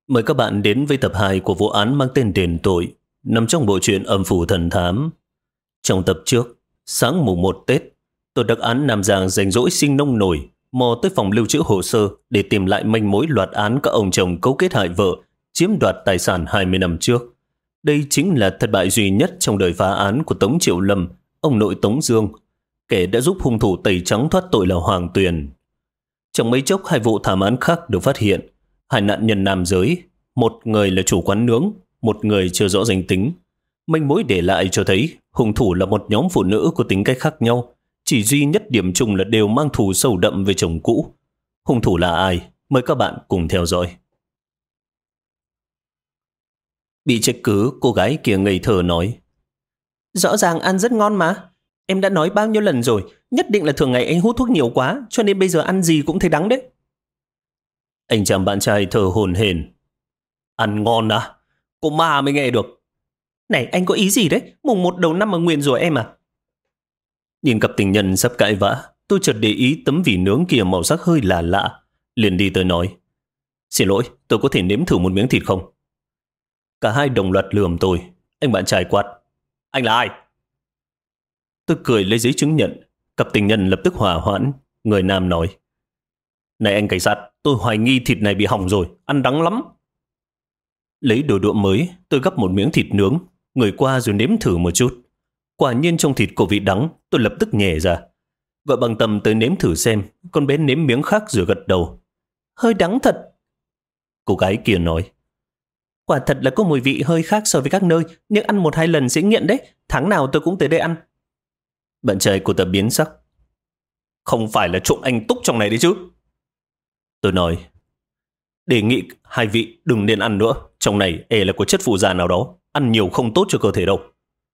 Mời các bạn đến với tập 2 của vụ án mang tên Đền Tội, nằm trong bộ truyện Âm Phủ Thần Thám. Trong tập trước, sáng mùng 1 Tết, tổ đặc án Nam Giang rảnh rỗi sinh nông nổi, mò tới phòng lưu trữ hồ sơ để tìm lại manh mối loạt án các ông chồng cấu kết hại vợ, chiếm đoạt tài sản 20 năm trước. Đây chính là thất bại duy nhất trong đời phá án của Tống Triệu Lâm, ông nội Tống Dương, kẻ đã giúp hung thủ tẩy trắng thoát tội là Hoàng Tuyền. Trong mấy chốc hai vụ thảm án khác được phát hiện. Hai nạn nhân nam giới, một người là chủ quán nướng, một người chưa rõ danh tính. Manh mối để lại cho thấy hung thủ là một nhóm phụ nữ có tính cách khác nhau, chỉ duy nhất điểm chung là đều mang thù sâu đậm với chồng cũ. Hung thủ là ai? Mời các bạn cùng theo dõi. Bị trách cứ, cô gái kia ngây thơ nói: Rõ ràng ăn rất ngon mà. Em đã nói bao nhiêu lần rồi, nhất định là thường ngày anh hút thuốc nhiều quá, cho nên bây giờ ăn gì cũng thấy đắng đấy. Anh chàng bạn trai thở hổn hển: Ăn ngon à? Cô ma mới nghe được. Này, anh có ý gì đấy? Mùng 1 đầu năm mà nguyền rủa em à? Nhìn cặp tình nhân sắp cãi vã, tôi chợt để ý tấm vỉ nướng kia màu sắc hơi lạ lạ, liền đi tới nói: Xin lỗi, tôi có thể nếm thử một miếng thịt không? Cả hai đồng loạt lườm tôi. Anh bạn trai quát: Anh là ai? Tôi cười lấy giấy chứng nhận. Cặp tình nhân lập tức hòa hoãn. Người nam nói: Này anh cảnh sát, tôi hoài nghi thịt này bị hỏng rồi, ăn đắng lắm. Lấy đồ đũa mới, tôi gắp một miếng thịt nướng, ngửi qua rồi nếm thử một chút. Quả nhiên trong thịt có vị đắng, tôi lập tức nhè ra. Gọi bằng tầm tới nếm thử xem, con bé nếm miếng khác rồi gật đầu. Hơi đắng thật. Cô gái kia nói: Quả thật là có mùi vị hơi khác so với các nơi, nhưng ăn 1-2 lần sẽ nghiện đấy. Tháng nào tôi cũng tới đây ăn. Bạn trai của ta biến sắc: Không phải là trộm anh Túc trong này đấy chứ? Tôi nói: Đề nghị hai vị đừng nên ăn nữa, trong này là có chất phụ gia nào đó, ăn nhiều không tốt cho cơ thể đâu.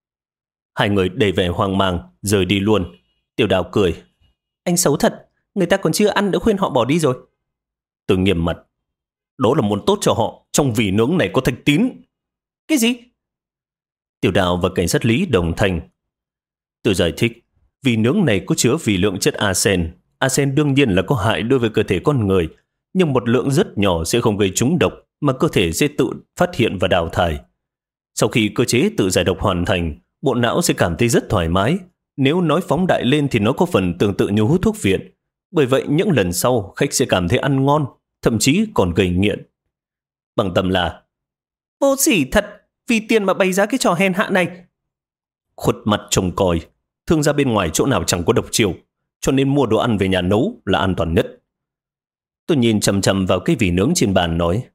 Hai người đầy vẻ hoang mang rời đi luôn. Tiểu Đào cười: Anh xấu thật, người ta còn chưa ăn đã khuyên họ bỏ đi rồi. Tôi nghiêm mặt: Đó là muốn tốt cho họ, trong vỉ nướng này có thạch tín. Cái gì? Tiểu Đào và cảnh sát Lý đồng thanh. Tôi giải thích: Vỉ nướng này có chứa vi lượng chất arsen. Arsen đương nhiên là có hại đối với cơ thể con người, nhưng một lượng rất nhỏ sẽ không gây trúng độc, mà cơ thể sẽ tự phát hiện và đào thải. Sau khi cơ chế tự giải độc hoàn thành, bộ não sẽ cảm thấy rất thoải mái. Nếu nói phóng đại lên thì nó có phần tương tự như hút thuốc viện. Bởi vậy những lần sau khách sẽ cảm thấy ăn ngon, thậm chí còn gây nghiện. Bằng tâm là: Vô sỉ thật, vì tiền mà bày ra cái trò hèn hạ này. Khuất mặt trông coi, thương gia bên ngoài chỗ nào chẳng có độc chiêu, cho nên mua đồ ăn về nhà nấu là an toàn nhất. Tôi nhìn chằm chằm vào cái vỉ nướng trên bàn nói: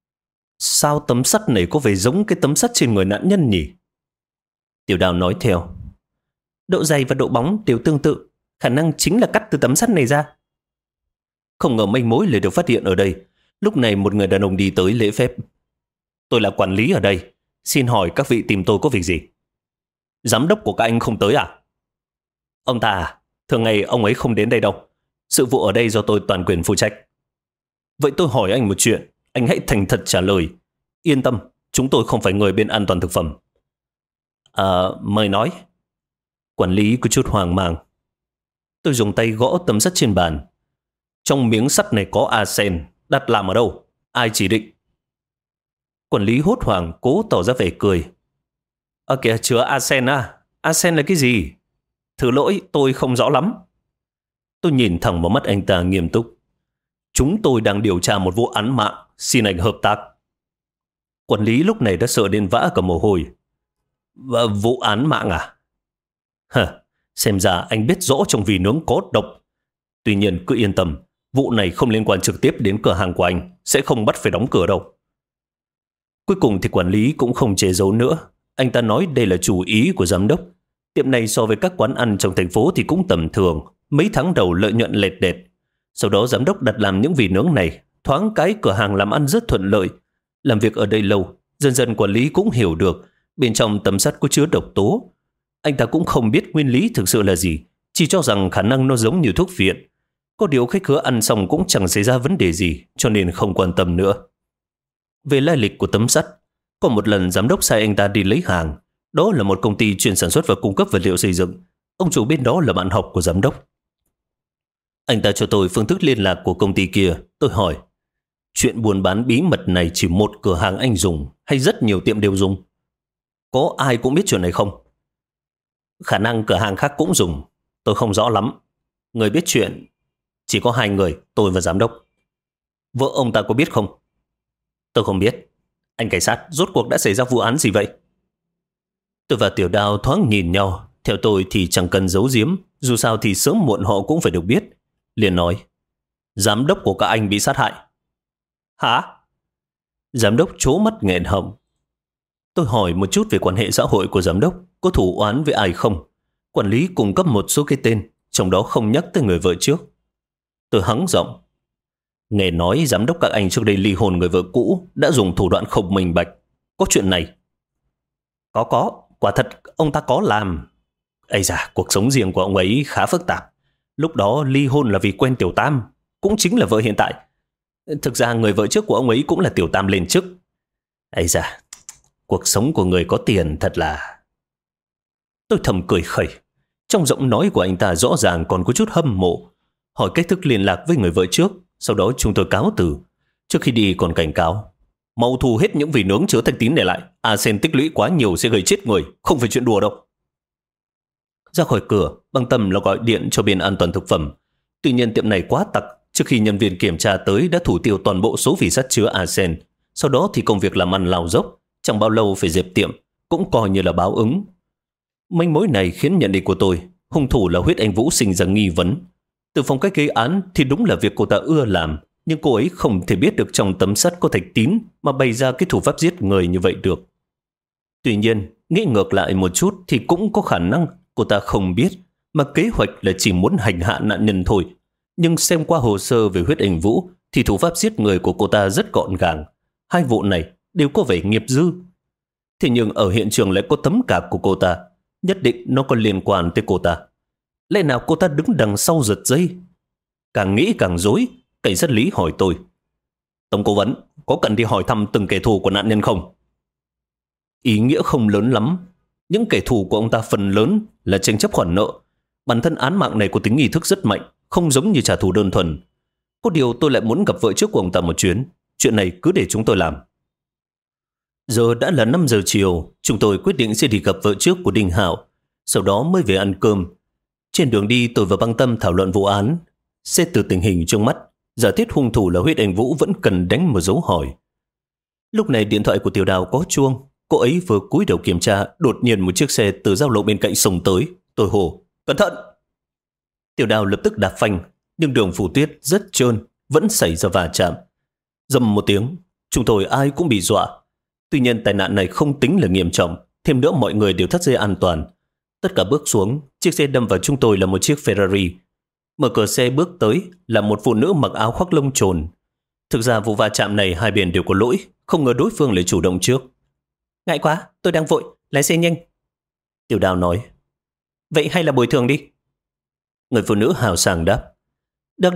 Sao tấm sắt này có vẻ giống cái tấm sắt trên người nạn nhân nhỉ? Tiểu Đào nói theo: Độ dày và độ bóng đều tương tự, khả năng chính là cắt từ tấm sắt này ra. Không ngờ manh mối lại được phát hiện ở đây. Lúc này một người đàn ông đi tới lễ phép: Tôi là quản lý ở đây, xin hỏi các vị tìm tôi có việc gì? Giám đốc của các anh không tới à? Ông ta à? Thường ngày ông ấy không đến đây đâu. Sự vụ ở đây do tôi toàn quyền phụ trách. Vậy tôi hỏi anh một chuyện, anh hãy thành thật trả lời. Yên tâm, chúng tôi không phải người bên an toàn thực phẩm. Mời nói. Quản lý có chút hoang mang. Tôi dùng tay gõ tấm sắt trên bàn. Trong miếng sắt này có arsen, đặt làm ở đâu? Ai chỉ định? Quản lý hốt hoảng cố tỏ ra vẻ cười. Kìa, chứa arsen à? Arsen là cái gì? Thứ lỗi, tôi không rõ lắm. Tôi nhìn thẳng vào mắt anh ta nghiêm túc. Chúng tôi đang điều tra một vụ án mạng, xin anh hợp tác. Quản lý lúc này đã sợ đến vã cả mồ hôi. Và vụ án mạng à? Xem ra anh biết rõ trong vỉ nướng có độc. Tuy nhiên cứ yên tâm, vụ này không liên quan trực tiếp đến cửa hàng của anh, sẽ không bắt phải đóng cửa đâu. Cuối cùng thì quản lý cũng không che giấu nữa. Anh ta nói đây là chủ ý của giám đốc. Tiệm này so với các quán ăn trong thành phố thì cũng tầm thường, mấy tháng đầu lợi nhuận lẹt đẹt. Sau đó giám đốc đặt làm những vỉ nướng này, thoáng cái cửa hàng làm ăn rất thuận lợi. Làm việc ở đây lâu, dần dần quản lý cũng hiểu được bên trong tấm sắt có chứa độc tố. Anh ta cũng không biết nguyên lý thực sự là gì, chỉ cho rằng khả năng nó giống như thuốc viện. Có điều khách khứa ăn xong cũng chẳng xảy ra vấn đề gì, cho nên không quan tâm nữa. Về lai lịch của tấm sắt, có một lần giám đốc sai anh ta đi lấy hàng. Đó là một công ty chuyên sản xuất và cung cấp vật liệu xây dựng. Ông chủ bên đó là bạn học của giám đốc. Anh ta cho tôi phương thức liên lạc của công ty kia. Tôi hỏi: Chuyện buôn bán bí mật này chỉ một cửa hàng anh dùng hay rất nhiều tiệm đều dùng? Có ai cũng biết chuyện này không? Khả năng cửa hàng khác cũng dùng. Tôi không rõ lắm. Người biết chuyện chỉ có 2 người, tôi và giám đốc. Vợ ông ta có biết không? Tôi không biết. Anh cảnh sát, rốt cuộc đã xảy ra vụ án gì vậy? Tôi và Tiểu Đào thoáng nhìn nhau. Theo tôi thì chẳng cần giấu giếm, dù sao thì sớm muộn họ cũng phải được biết. Liền nói, giám đốc của các anh bị sát hại. Hả? Giám đốc trố mắt nghẹn họng. Tôi hỏi một chút về quan hệ xã hội của giám đốc, có thù oán với ai không? Quản lý cung cấp một số cái tên, trong đó không nhắc tới người vợ trước. Tôi hắng giọng. Nghe nói giám đốc các anh trước đây ly hôn người vợ cũ, đã dùng thủ đoạn không minh bạch. Có chuyện này? Có, quả thật ông ta có làm. Ây da, cuộc sống riêng của ông ấy khá phức tạp. Lúc đó ly hôn là vì quen Tiểu Tam, cũng chính là vợ hiện tại. Thực ra người vợ trước của ông ấy cũng là Tiểu Tam lên chức. Ây da, cuộc sống của người có tiền thật là... Tôi thầm cười khẩy. Trong giọng nói của anh ta rõ ràng còn có chút hâm mộ. Hỏi cách thức liên lạc với người vợ trước. Sau đó chúng tôi cáo từ. Trước khi đi còn cảnh cáo, mau thu hết những vị nướng chứa thanh tín này lại. Arsen tích lũy quá nhiều sẽ gây chết người, không phải chuyện đùa đâu. Ra khỏi cửa, Băng Tâm là gọi điện cho bên an toàn thực phẩm. Tuy nhiên tiệm này quá tặc. Trước khi nhân viên kiểm tra tới đã thủ tiêu toàn bộ số vị sắt chứa arsen. Sau đó thì công việc làm ăn lao dốc. Chẳng bao lâu phải dẹp tiệm, cũng coi như là báo ứng. Manh mối này khiến nhận định của tôi, hung thủ là Huyết Anh Vũ sinh ra nghi vấn. Từ phong cách gây án thì đúng là việc cô ta ưa làm, nhưng cô ấy không thể biết được trong tấm sắt có thạch tín mà bày ra cái thủ pháp giết người như vậy được. Tuy nhiên, nghĩ ngược lại một chút thì cũng có khả năng cô ta không biết, mà kế hoạch là chỉ muốn hành hạ nạn nhân thôi. Nhưng xem qua hồ sơ về Huyết Anh Vũ thì thủ pháp giết người của cô ta rất gọn gàng. 2 vụ này đều có vẻ nghiệp dư. Thế nhưng ở hiện trường lại có tấm cạc của cô ta, nhất định nó có liên quan tới cô ta. Lẽ nào cô ta đứng đằng sau giật dây? Càng nghĩ càng rối. Cảnh sát Lý hỏi tôi, Tổng cố vấn, có cần đi hỏi thăm từng kẻ thù của nạn nhân không? Ý nghĩa không lớn lắm. Những kẻ thù của ông ta phần lớn là tranh chấp khoản nợ. Bản thân án mạng này có tính nghi thức rất mạnh, không giống như trả thù đơn thuần. Có điều tôi lại muốn gặp vợ trước của ông ta một chuyến. Chuyện này cứ để chúng tôi làm. Giờ đã là 5 giờ chiều, chúng tôi quyết định sẽ đi gặp vợ trước của Đinh Hạo, sau đó mới về ăn cơm. Trên đường đi tôi và Băng Tâm thảo luận vụ án. Xét từ tình hình trước mắt, giả thiết hung thủ là Huyết Anh Vũ vẫn cần đánh một dấu hỏi. Lúc này điện thoại của Tiểu Đào có chuông. Cô ấy vừa cúi đầu kiểm tra, đột nhiên một chiếc xe từ giao lộ bên cạnh xông tới. Tôi hô, cẩn thận! Tiểu Đào lập tức đạp phanh, nhưng đường phủ tuyết rất trơn, vẫn xảy ra va chạm. Rầm một tiếng, chúng tôi ai cũng bị dọa. Tuy nhiên tai nạn này không tính là nghiêm trọng, thêm nữa mọi người đều thắt dây an toàn. Tất cả bước xuống, chiếc xe đâm vào chúng tôi là một chiếc Ferrari. Mở cửa xe bước tới là một phụ nữ mặc áo khoác lông trồn. Thực ra vụ va chạm này hai bên đều có lỗi, không ngờ đối phương lại chủ động trước. Ngại quá, tôi đang vội, lái xe nhanh. Tiểu Đào nói. Vậy hay là bồi thường đi? Người phụ nữ hào sảng đáp. Được.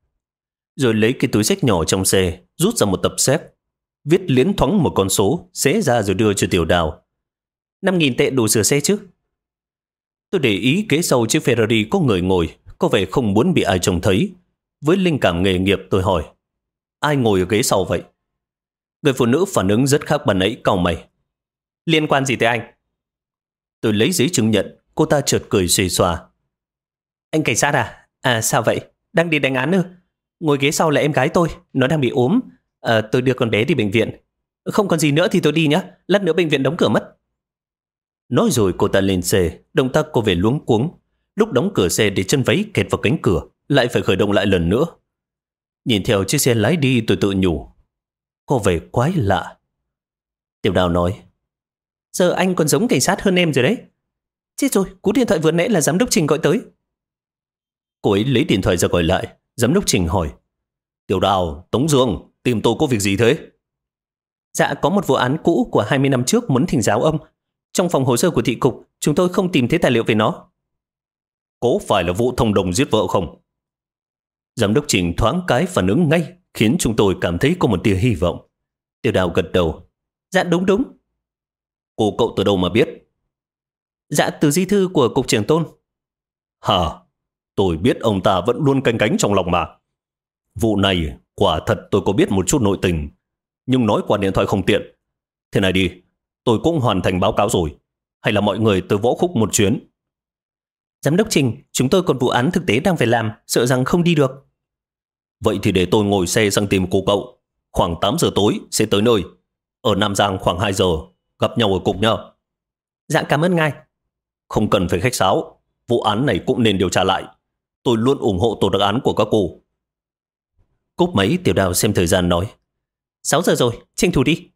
Rồi lấy cái túi xách nhỏ trong xe, rút ra một tập séc, viết liến thoáng một con số, xé ra rồi đưa cho Tiểu Đào. 5.000 tệ đủ sửa xe chứ? Tôi để ý kế sau chiếc Ferrari có người ngồi, có vẻ không muốn bị ai trông thấy. Với linh cảm nghề nghiệp tôi hỏi, ai ngồi ở ghế sau vậy? Người phụ nữ phản ứng rất khác ban nãy, cau mày. Liên quan gì tới anh? Tôi lấy giấy chứng nhận, cô ta chợt cười xuề xòa. Anh cảnh sát à? À sao vậy? Đang đi đánh án ư? Ngồi ghế sau là em gái tôi, nó đang bị ốm. Tôi đưa con bé đi bệnh viện. Không còn gì nữa thì tôi đi nhé, lát nữa bệnh viện đóng cửa mất. Nói rồi cô ta lên xe, động tác cô về luống cuống. Lúc đóng cửa xe để chân váy kẹt vào cánh cửa, lại phải khởi động lại lần nữa. Nhìn theo chiếc xe lái đi tôi tự nhủ, có vẻ quái lạ. Tiểu Đào nói, giờ anh còn giống cảnh sát hơn em rồi đấy. Chết rồi, cú điện thoại vừa nãy là giám đốc Trình gọi tới. Cô ấy lấy điện thoại ra gọi lại. Giám đốc Trình hỏi, Tiểu Đào, Tống Dương, tìm tôi có việc gì thế? Dạ, có một vụ án cũ của 20 năm trước muốn thỉnh giáo ông. Trong phòng hồ sơ của thị cục, chúng tôi không tìm thấy tài liệu về nó. Có phải là vụ thông đồng giết vợ không? Giám đốc Trình thoáng cái phản ứng ngay, khiến chúng tôi cảm thấy có một tia hy vọng. Tiểu Đào gật đầu. Dạ đúng. Cô cậu từ đâu mà biết? Dạ từ di thư của cục trưởng Tôn. Hả? Tôi biết ông ta vẫn luôn canh cánh trong lòng mà. Vụ này quả thật tôi có biết một chút nội tình, nhưng nói qua điện thoại không tiện. Thế này đi, tôi cũng hoàn thành báo cáo rồi. Hay là mọi người tới Võ Khúc một chuyến? Giám đốc Trình, chúng tôi còn vụ án thực tế đang phải làm, sợ rằng không đi được. Vậy thì để tôi ngồi xe sang tìm cô cậu. Khoảng 8 giờ tối sẽ tới nơi. Ở Nam Giang khoảng 2 giờ, gặp nhau ở cục nhá. Dạ cảm ơn ngài. Không cần phải khách sáo, vụ án này cũng nên điều tra lại. Tôi luôn ủng hộ tổ đặc án của các cô. Cúp máy, Tiểu Đào xem thời gian nói: 6 giờ rồi, tranh thủ đi.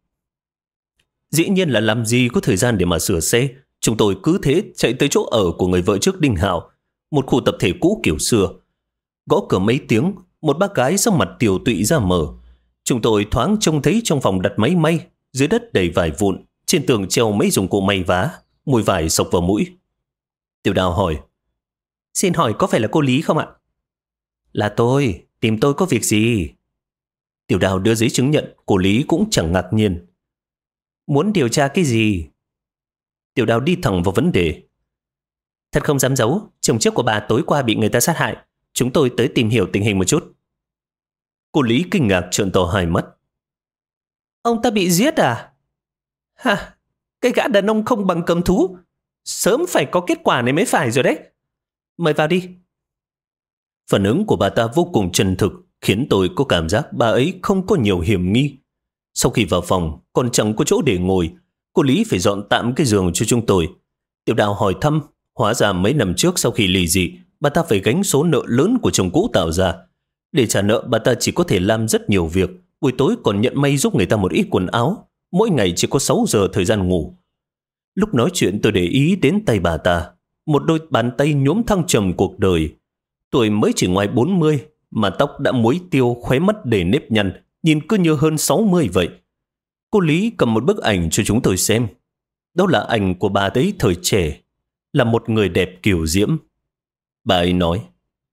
Dĩ nhiên là làm gì có thời gian để mà sửa xe. Chúng tôi cứ thế chạy tới chỗ ở của người vợ trước Đinh Hào, một khu tập thể cũ kiểu xưa. Gõ cửa mấy tiếng, một bác gái sắc mặt tiều tụy ra mở. Chúng tôi thoáng trông thấy trong phòng đặt máy may, dưới đất đầy vải vụn, trên tường treo mấy dụng cụ may vá, mùi vải sộc vào mũi. Tiểu Đào hỏi: Xin hỏi có phải là cô Lý không ạ? Là tôi, tìm tôi có việc gì? Tiểu Đào đưa giấy chứng nhận, cô Lý cũng chẳng ngạc nhiên. Muốn điều tra cái gì? Tiểu Đào đi thẳng vào vấn đề. Thật không dám giấu, chồng trước của bà tối qua bị người ta sát hại. Chúng tôi tới tìm hiểu tình hình một chút. Cô Lý kinh ngạc trợn to hai mắt. Ông ta bị giết à? Hả? Cái gã đàn ông không bằng cầm thú. Sớm phải có kết quả này mới phải rồi đấy. Mời vào đi. Phản ứng của bà ta vô cùng chân thực, khiến tôi có cảm giác bà ấy không có nhiều hiểm nghi. Sau khi vào phòng, còn chẳng có chỗ để ngồi. Cô Lý phải dọn tạm cái giường cho chúng tôi. Tiểu Đào hỏi thăm, hóa ra mấy năm trước sau khi ly dị, bà ta phải gánh số nợ lớn của chồng cũ tạo ra. Để trả nợ, bà ta chỉ có thể làm rất nhiều việc, buổi tối còn nhận may giúp người ta một ít quần áo, mỗi ngày chỉ có 6 giờ thời gian ngủ. Lúc nói chuyện tôi để ý đến tay bà ta, một đôi bàn tay nhuốm thăng trầm cuộc đời. Tuổi mới chỉ ngoài 40, mà tóc đã muối tiêu, khóe mắt đầy nếp nhăn, nhìn cứ như hơn 60 vậy. Cô Lý cầm một bức ảnh cho chúng tôi xem. Đó là ảnh của bà ấy thời trẻ, là một người đẹp kiều diễm. Bà ấy nói: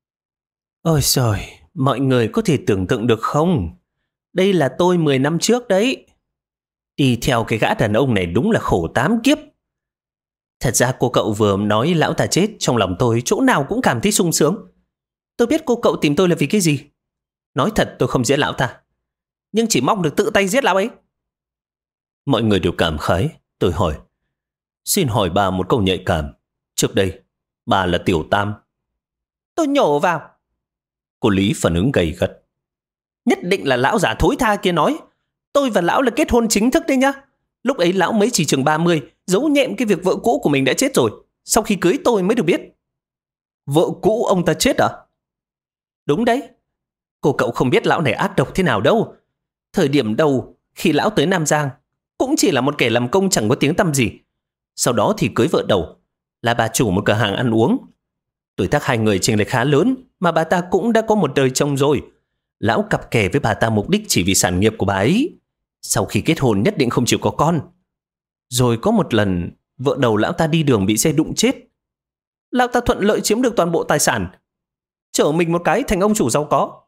Ôi trời, mọi người có thể tưởng tượng được không? Đây là tôi 10 năm trước đấy. Đi theo cái gã đàn ông này đúng là khổ 8 kiếp. Thật ra cô cậu vừa nói lão ta chết, trong lòng tôi chỗ nào cũng cảm thấy sung sướng. Tôi biết cô cậu tìm tôi là vì cái gì. Nói thật tôi không giết lão ta, nhưng chỉ mong được tự tay giết lão ấy. Mọi người đều cảm khái. Tôi hỏi: Xin hỏi bà một câu nhạy cảm. Trước đây, bà là Tiểu Tam. Tôi nhổ vào. Cô Lý phản ứng gay gắt. Nhất định là lão già thối tha kia nói. Tôi và lão là kết hôn chính thức đấy nhá. Lúc ấy lão mới chỉ chừng 30, giấu nhẹm cái việc vợ cũ của mình đã chết rồi. Sau khi cưới tôi mới được biết. Vợ cũ ông ta chết à? Đúng đấy. Cô cậu không biết lão này ác độc thế nào đâu. Thời điểm đầu, khi lão tới Nam Giang, cũng chỉ là một kẻ làm công chẳng có tiếng tăm gì. Sau đó thì cưới vợ đầu, là bà chủ một cửa hàng ăn uống. Tuổi tác hai người chênh lệch khá lớn, mà bà ta cũng đã có một đời chồng rồi. Lão cặp kè với bà ta mục đích chỉ vì sản nghiệp của bà ấy. Sau khi kết hôn nhất định không chịu có con. Rồi có một lần, vợ đầu lão ta đi đường bị xe đụng chết. Lão ta thuận lợi chiếm được toàn bộ tài sản, trở mình một cái thành ông chủ giàu có.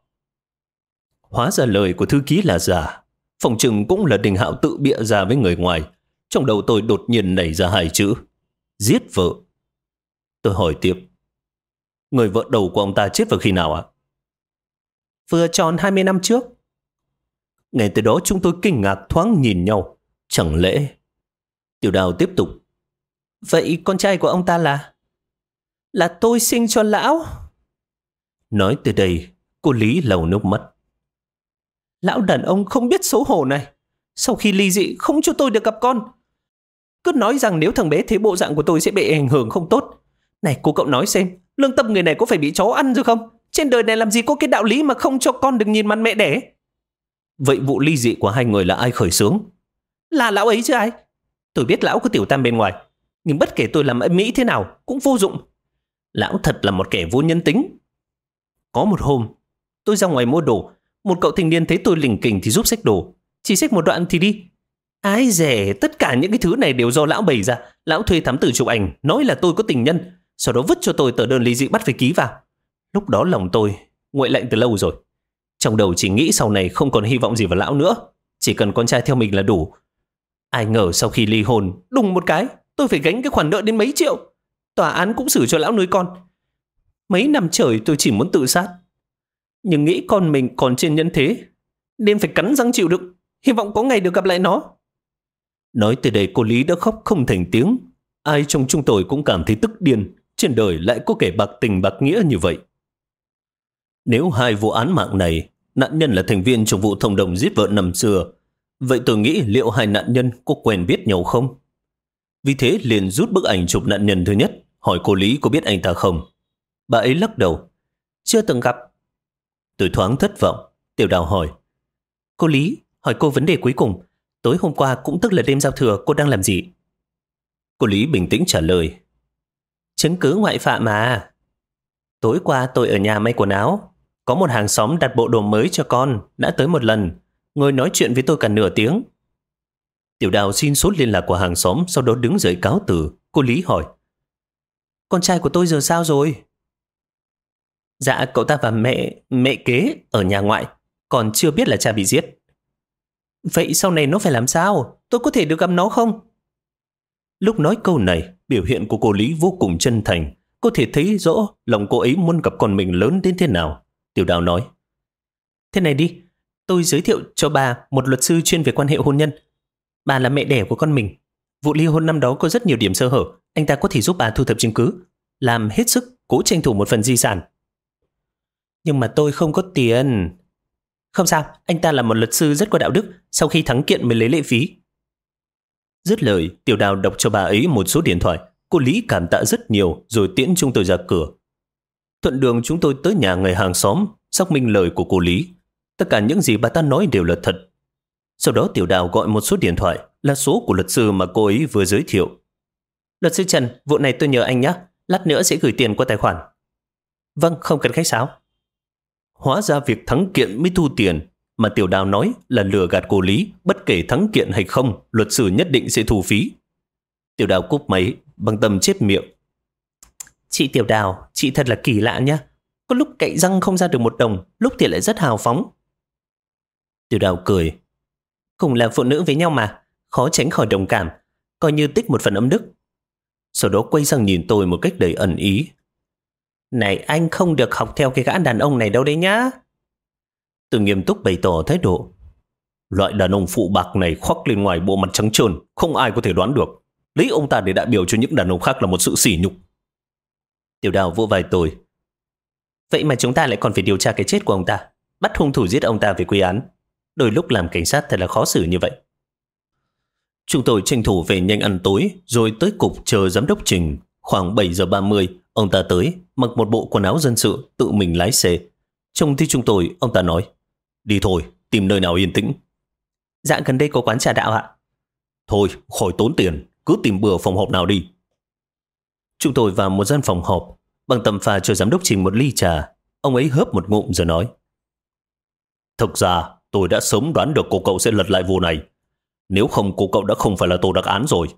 Hóa ra lời của thư ký là giả. Phòng chừng cũng là Đình Hạo tự bịa ra với người ngoài. Trong đầu tôi đột nhiên nảy ra hai chữ: giết vợ. Tôi hỏi tiếp: Người vợ đầu của ông ta chết vào khi nào ạ? Vừa tròn 20 năm trước. Ngay từ đó chúng tôi kinh ngạc thoáng nhìn nhau. Chẳng lẽ... Tiểu Đào tiếp tục: Vậy con trai của ông ta là tôi sinh cho lão. Nói tới đây, cô Lý lau nước mắt. Lão đàn ông không biết xấu hổ này, sau khi ly dị không cho tôi được gặp con. Cứ nói rằng nếu thằng bé thấy bộ dạng của tôi sẽ bị ảnh hưởng không tốt. Này cô cậu nói xem, lương tâm người này có phải bị chó ăn rồi không? Trên đời này làm gì có cái đạo lý mà không cho con được nhìn mặt mẹ đẻ. Vậy vụ ly dị của hai người là ai khởi xướng? Là lão ấy chứ ai. Tôi biết lão có Tiểu Tam bên ngoài, nhưng bất kể tôi làm âm mỹ thế nào cũng vô dụng. Lão thật là một kẻ vô nhân tính. Có một hôm, tôi ra ngoài mua đồ. Một cậu thanh niên thấy tôi lỉnh kỉnh thì giúp xách đồ. Chỉ xách một đoạn thì đi. Ái dè, tất cả những cái thứ này đều do lão bày ra. Lão thuê thám tử chụp ảnh, nói là tôi có tình nhân, sau đó vứt cho tôi tờ đơn ly dị bắt phải ký vào. Lúc đó lòng tôi nguội lạnh từ lâu rồi. Trong đầu chỉ nghĩ sau này không còn hy vọng gì vào lão nữa, chỉ cần con trai theo mình là đủ. Ai ngờ sau khi ly hôn, đùng một cái, tôi phải gánh cái khoản nợ đến mấy triệu. Tòa án cũng xử cho lão nuôi con. Mấy năm trời tôi chỉ muốn tự sát. Nhưng nghĩ con mình còn trên nhân thế, nên phải cắn răng chịu đựng, hy vọng có ngày được gặp lại nó. Nói tới đây cô Lý đã khóc không thành tiếng. Ai trong chúng tôi cũng cảm thấy tức điên. Trên đời lại có kẻ bạc tình bạc nghĩa như vậy. Nếu hai vụ án mạng này, nạn nhân là thành viên trong vụ thông đồng giết vợ năm xưa, vậy tôi nghĩ liệu hai nạn nhân có quen biết nhau không? Vì thế liền rút bức ảnh chụp nạn nhân thứ nhất, hỏi cô Lý có biết anh ta không. Bà ấy lắc đầu. Chưa từng gặp. Tôi thoáng thất vọng. Tiểu Đào hỏi. Cô Lý, hỏi cô vấn đề cuối cùng. Tối hôm qua cũng tức là đêm giao thừa, cô đang làm gì? Cô Lý bình tĩnh trả lời. Chứng cứ ngoại phạm mà. Tối qua tôi ở nhà may quần áo. Có một hàng xóm đặt bộ đồ mới cho con, đã tới một lần, ngồi nói chuyện với tôi cả nửa tiếng. Tiểu Đào xin số liên lạc của hàng xóm, sau đó đứng dậy cáo từ. Cô Lý hỏi. Con trai của tôi giờ sao rồi? Dạ, cậu ta và mẹ kế ở nhà ngoại, còn chưa biết là cha bị giết. Vậy sau này nó phải làm sao? Tôi có thể được gặp nó không? Lúc nói câu này, biểu hiện của cô Lý vô cùng chân thành. Có thể thấy rõ lòng cô ấy muốn gặp con mình lớn đến thế nào. Tiểu Đào nói. Thế này đi, tôi giới thiệu cho bà một luật sư chuyên về quan hệ hôn nhân. Bà là mẹ đẻ của con mình. Vụ ly hôn năm đó có rất nhiều điểm sơ hở. Anh ta có thể giúp bà thu thập chứng cứ, làm hết sức cố tranh thủ một phần di sản. Nhưng mà tôi không có tiền. Không sao, anh ta là một luật sư rất có đạo đức, sau khi thắng kiện mới lấy lệ phí. Dứt lời, Tiểu Đào đọc cho bà ấy một số điện thoại. Cô Lý cảm tạ rất nhiều rồi tiễn chúng tôi ra cửa. Thuận đường chúng tôi tới nhà người hàng xóm, xác minh lời của cô Lý. Tất cả những gì bà ta nói đều là thật. Sau đó Tiểu Đào gọi một số điện thoại, là số của luật sư mà cô ấy vừa giới thiệu. Luật sư Trần, vụ này tôi nhờ anh nhé, lát nữa sẽ gửi tiền qua tài khoản. Vâng, không cần khách sáo. Hóa ra việc thắng kiện mới thu tiền, mà Tiểu Đào nói là lừa gạt cô Lý, bất kể thắng kiện hay không, luật sư nhất định sẽ thu phí. Tiểu Đào cúp máy, bằng tâm chép miệng. Chị Tiểu Đào, chị thật là kỳ lạ nhá. Có lúc cậy răng không ra được một đồng, lúc thì lại rất hào phóng. Tiểu Đào cười. Cùng là phụ nữ với nhau mà, khó tránh khỏi đồng cảm, coi như tích một phần âm đức. Sau đó quay sang nhìn tôi một cách đầy ẩn ý. Này, anh không được học theo cái gã đàn ông này đâu đấy nhá. Tôi nghiêm túc bày tỏ thái độ. Loại đàn ông phụ bạc này khoác lên ngoài bộ mặt trắng trơn, không ai có thể đoán được. Lấy ông ta để đại biểu cho những đàn ông khác là một sự sỉ nhục. Tiểu Đào vỗ vai tôi. Vậy mà chúng ta lại còn phải điều tra cái chết của ông ta, bắt hung thủ giết ông ta về quy án. Đôi lúc làm cảnh sát thật là khó xử như vậy. Chúng tôi tranh thủ về nhanh ăn tối, rồi tới cục chờ giám đốc Trình. Khoảng 7 giờ 30, ông ta tới, mặc một bộ quần áo dân sự, tự mình lái xe. Trông thấy chúng tôi, ông ta nói, đi thôi, tìm nơi nào yên tĩnh. Dạ, gần đây có quán trà đạo ạ. Thôi, khỏi tốn tiền, cứ tìm bừa phòng họp nào đi. Chúng tôi vào một gian phòng họp, bằng tầm pha cho giám đốc Trình một ly trà. Ông ấy hớp một ngụm rồi nói, thực ra, tôi đã sớm đoán được cô cậu sẽ lật lại vụ này. Nếu không, cô cậu đã không phải là tổ đặc án rồi.